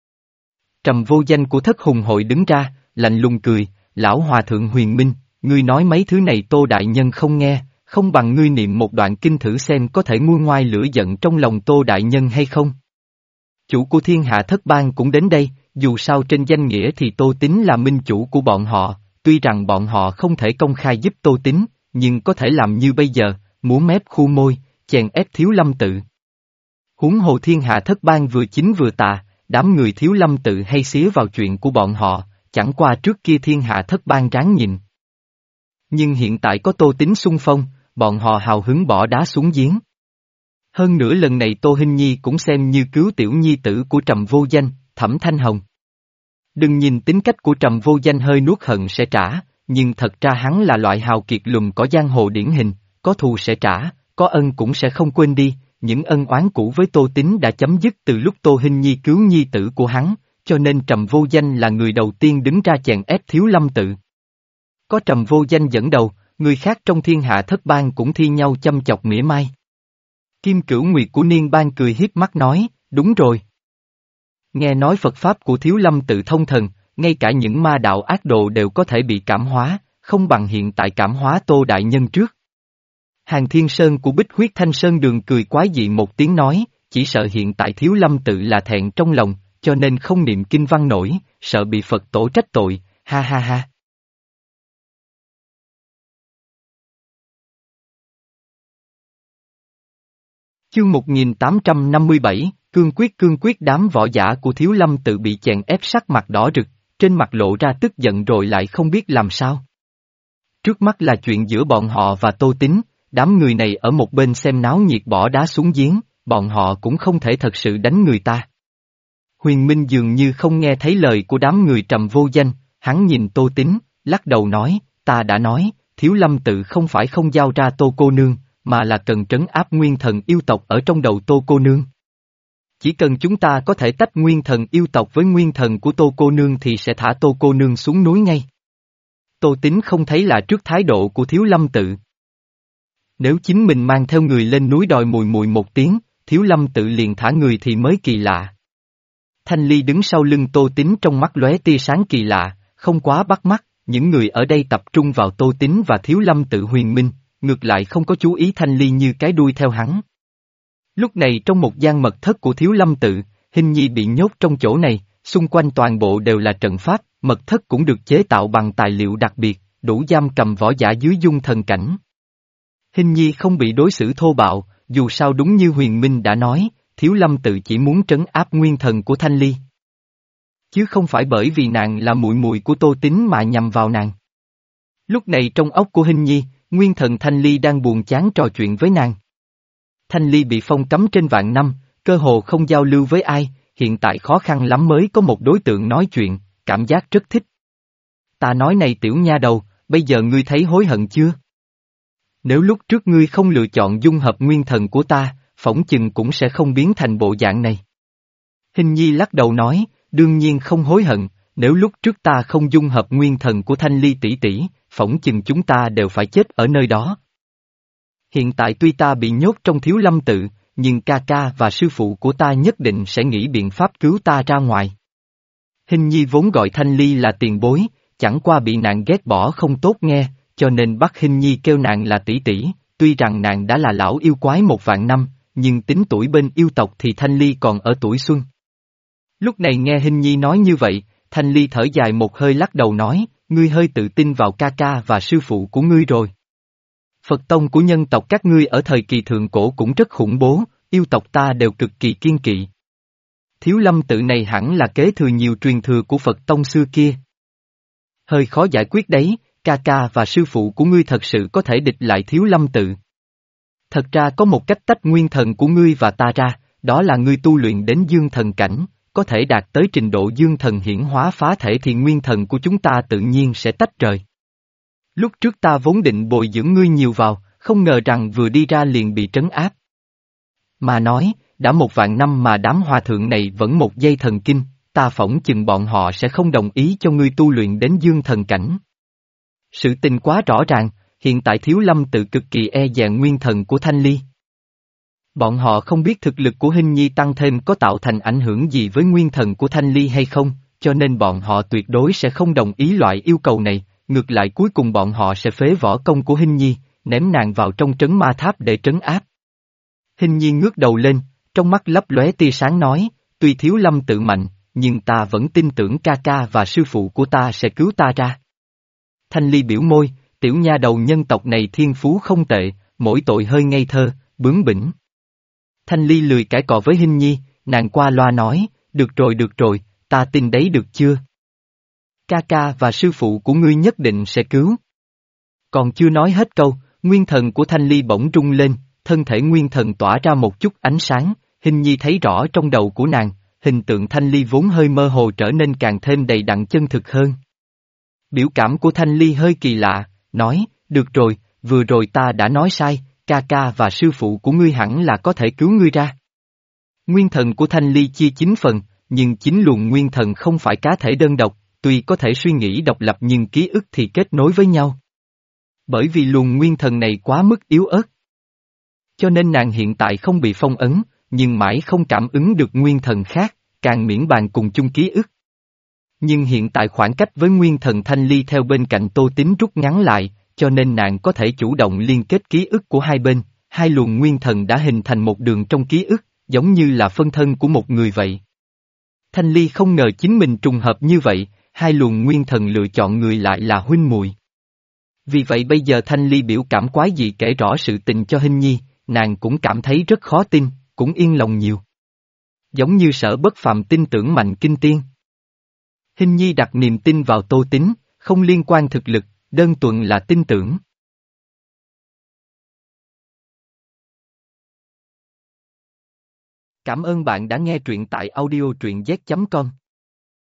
Trầm Vô Danh của Thất Hùng Hội đứng ra, lạnh lùng cười, lão hòa thượng Huyền Minh, ngươi nói mấy thứ này Tô Đại Nhân không nghe, không bằng ngươi niệm một đoạn kinh thử xem có thể nguôi ngoai lửa giận trong lòng Tô Đại Nhân hay không. Chủ của thiên hạ thất bang cũng đến đây, dù sao trên danh nghĩa thì Tô Tín là minh chủ của bọn họ, tuy rằng bọn họ không thể công khai giúp Tô Tín, nhưng có thể làm như bây giờ, múa mép khu môi, chèn ép Thiếu Lâm Tự. Huống hồ thiên hạ thất bang vừa chính vừa tà, đám người Thiếu Lâm Tự hay xía vào chuyện của bọn họ, chẳng qua trước kia thiên hạ thất bang ráng nhìn. Nhưng hiện tại có Tô Tín xung phong, bọn họ hào hứng bỏ đá xuống giếng. Hơn nữa lần này Tô Hinh Nhi cũng xem như cứu tiểu nhi tử của Trầm Vô Danh, Thẩm Thanh Hồng. Đừng nhìn tính cách của Trầm Vô Danh hơi nuốt hận sẽ trả, nhưng thật ra hắn là loại hào kiệt lùm có giang hồ điển hình, có thù sẽ trả, có ân cũng sẽ không quên đi, những ân oán cũ với Tô Tín đã chấm dứt từ lúc Tô Hinh Nhi cứu nhi tử của hắn, cho nên Trầm Vô Danh là người đầu tiên đứng ra chèn ép Thiếu Lâm Tự. Có Trầm Vô Danh dẫn đầu, người khác trong thiên hạ thất bang cũng thi nhau châm chọc mỉa mai. Kim Cửu Nguyệt của Niên Bang cười hiếp mắt nói, đúng rồi. Nghe nói Phật Pháp của Thiếu Lâm Tự thông thần, ngay cả những ma đạo ác đồ đều có thể bị cảm hóa, không bằng hiện tại cảm hóa Tô Đại Nhân trước. Hàng Thiên Sơn của Bích Huyết Thanh Sơn Đường cười quái dị một tiếng nói, chỉ sợ hiện tại Thiếu Lâm Tự là thẹn trong lòng, cho nên không niệm kinh văn nổi, sợ bị Phật tổ trách tội, ha ha ha. Chương một nghìn tám trăm năm mươi bảy, cương quyết cương quyết đám võ giả của Thiếu Lâm Tự bị chèn ép sắc mặt đỏ rực, trên mặt lộ ra tức giận rồi lại không biết làm sao. Trước mắt là chuyện giữa bọn họ và Tô Tín, đám người này ở một bên xem náo nhiệt bỏ đá xuống giếng, bọn họ cũng không thể thật sự đánh người ta. Huyền Minh dường như không nghe thấy lời của đám người Trầm Vô Danh, hắn nhìn Tô Tín, lắc đầu nói, ta đã nói, Thiếu Lâm Tự không phải không giao ra Tô cô nương, mà là cần trấn áp nguyên thần yêu tộc ở trong đầu Tô cô nương. Chỉ cần chúng ta có thể tách nguyên thần yêu tộc với nguyên thần của Tô cô nương thì sẽ thả Tô cô nương xuống núi ngay. Tô Tín không thấy lạ trước thái độ của Thiếu Lâm Tự. Nếu chính mình mang theo người lên núi đòi mùi mùi một tiếng, Thiếu Lâm Tự liền thả người thì mới kỳ lạ. Thanh Ly đứng sau lưng Tô Tín trong mắt lóe tia sáng kỳ lạ, không quá bắt mắt, những người ở đây tập trung vào Tô Tín và Thiếu Lâm Tự Huyền Minh, ngược lại không có chú ý Thanh Ly như cái đuôi theo hắn. Lúc này trong một gian mật thất của Thiếu Lâm Tự, Hình Nhi bị nhốt trong chỗ này, xung quanh toàn bộ đều là trận pháp, mật thất cũng được chế tạo bằng tài liệu đặc biệt, đủ giam cầm võ giả dưới dung thần cảnh. Hình Nhi không bị đối xử thô bạo, dù sao đúng như Huyền Minh đã nói, Thiếu Lâm Tự chỉ muốn trấn áp nguyên thần của Thanh Ly. Chứ không phải bởi vì nàng là muội muội của Tô Tín mà nhằm vào nàng. Lúc này trong óc của Hình Nhi, nguyên thần Thanh Ly đang buồn chán trò chuyện với nàng. Thanh Ly bị phong cấm trên vạn năm, Cơ hồ không giao lưu với ai, hiện tại khó khăn lắm mới có một đối tượng nói chuyện, cảm giác rất thích. Ta nói này tiểu nha đầu, bây giờ ngươi thấy hối hận chưa? Nếu lúc trước ngươi không lựa chọn dung hợp nguyên thần của ta, phỏng chừng cũng sẽ không biến thành bộ dạng này. Hình nhi lắc đầu nói, đương nhiên không hối hận, nếu lúc trước ta không dung hợp nguyên thần của Thanh Ly tỷ tỷ, phỏng chừng chúng ta đều phải chết ở nơi đó. Hiện tại tuy ta bị nhốt trong Thiếu Lâm tự, nhưng ca ca và sư phụ của ta nhất định sẽ nghĩ biện pháp cứu ta ra ngoài. Hình nhi vốn gọi Thanh Ly là tiền bối, chẳng qua bị nàng ghét bỏ không tốt nghe, cho nên bắt Hình nhi kêu nàng là tỷ tỷ, tuy rằng nàng đã là lão yêu quái một vạn năm, nhưng tính tuổi bên yêu tộc thì Thanh Ly còn ở tuổi xuân. Lúc này nghe Hình nhi nói như vậy, Thanh Ly thở dài một hơi lắc đầu nói, ngươi hơi tự tin vào ca ca và sư phụ của ngươi rồi. Phật tông của nhân tộc các ngươi ở thời kỳ thượng cổ cũng rất khủng bố, yêu tộc ta đều cực kỳ kiên kỵ. Thiếu Lâm tự này hẳn là kế thừa nhiều truyền thừa của Phật tông xưa kia. Hơi khó giải quyết đấy, ca ca và sư phụ của ngươi thật sự có thể địch lại Thiếu Lâm tự. Thật ra có một cách tách nguyên thần của ngươi và ta ra, đó là ngươi tu luyện đến dương thần cảnh, có thể đạt tới trình độ dương thần hiển hóa phá thể thì nguyên thần của chúng ta tự nhiên sẽ tách rời. Lúc trước ta vốn định bồi dưỡng ngươi nhiều vào, không ngờ rằng vừa đi ra liền bị trấn áp. Mà nói, đã một vạn năm mà đám hòa thượng này vẫn một giây thần kinh, ta phỏng chừng bọn họ sẽ không đồng ý cho ngươi tu luyện đến dương thần cảnh. Sự tình quá rõ ràng, hiện tại Thiếu Lâm tự cực kỳ e dè nguyên thần của Thanh Ly. Bọn họ không biết thực lực của Hình nhi tăng thêm có tạo thành ảnh hưởng gì với nguyên thần của Thanh Ly hay không, cho nên bọn họ tuyệt đối sẽ không đồng ý loại yêu cầu này, ngược lại cuối cùng bọn họ sẽ phế võ công của Hình nhi, ném nàng vào trong trấn ma tháp để trấn áp. Hình nhi ngước đầu lên, trong mắt lấp lóe tia sáng nói, tuy Thiếu Lâm tự mạnh, nhưng ta vẫn tin tưởng ca ca và sư phụ của ta sẽ cứu ta ra. Thanh Ly biểu môi, tiểu nha đầu nhân tộc này thiên phú không tệ, mỗi tội hơi ngây thơ, bướng bỉnh. Thanh Ly lười cãi cọ với Hình nhi, nàng qua loa nói, được rồi được rồi, ta tin đấy được chưa? Ca ca và sư phụ của ngươi nhất định sẽ cứu. Còn chưa nói hết câu, nguyên thần của Thanh Ly bỗng rung lên, thân thể nguyên thần tỏa ra một chút ánh sáng, Hình nhi thấy rõ trong đầu của nàng, hình tượng Thanh Ly vốn hơi mơ hồ trở nên càng thêm đầy đặn chân thực hơn. Biểu cảm của Thanh Ly hơi kỳ lạ, nói, được rồi, vừa rồi ta đã nói sai, ca ca và sư phụ của ngươi hẳn là có thể cứu ngươi ra. Nguyên thần của Thanh Ly chia chín phần, nhưng chín luồng nguyên thần không phải cá thể đơn độc, tuy có thể suy nghĩ độc lập nhưng ký ức thì kết nối với nhau. Bởi vì luồng nguyên thần này quá mức yếu ớt. Cho nên nàng hiện tại không bị phong ấn, nhưng mãi không cảm ứng được nguyên thần khác, càng miễn bàn cùng chung ký ức. Nhưng hiện tại khoảng cách với nguyên thần Thanh Ly theo bên cạnh Tô Tín rút ngắn lại, cho nên nàng có thể chủ động liên kết ký ức của hai bên, hai luồng nguyên thần đã hình thành một đường trong ký ức, giống như là phân thân của một người vậy. Thanh Ly không ngờ chính mình trùng hợp như vậy, hai luồng nguyên thần lựa chọn người lại là huynh muội. Vì vậy bây giờ Thanh Ly biểu cảm quái dị kể rõ sự tình cho Hình nhi, nàng cũng cảm thấy rất khó tin, cũng yên lòng nhiều. Giống như Sở Bất Phàm tin tưởng Mạnh Kinh Tiên. Hình nhi đặt niềm tin vào Tô Tín, không liên quan thực lực, đơn thuần là tin tưởng. Cảm ơn bạn đã nghe truyện tại audio truyện z chấm com.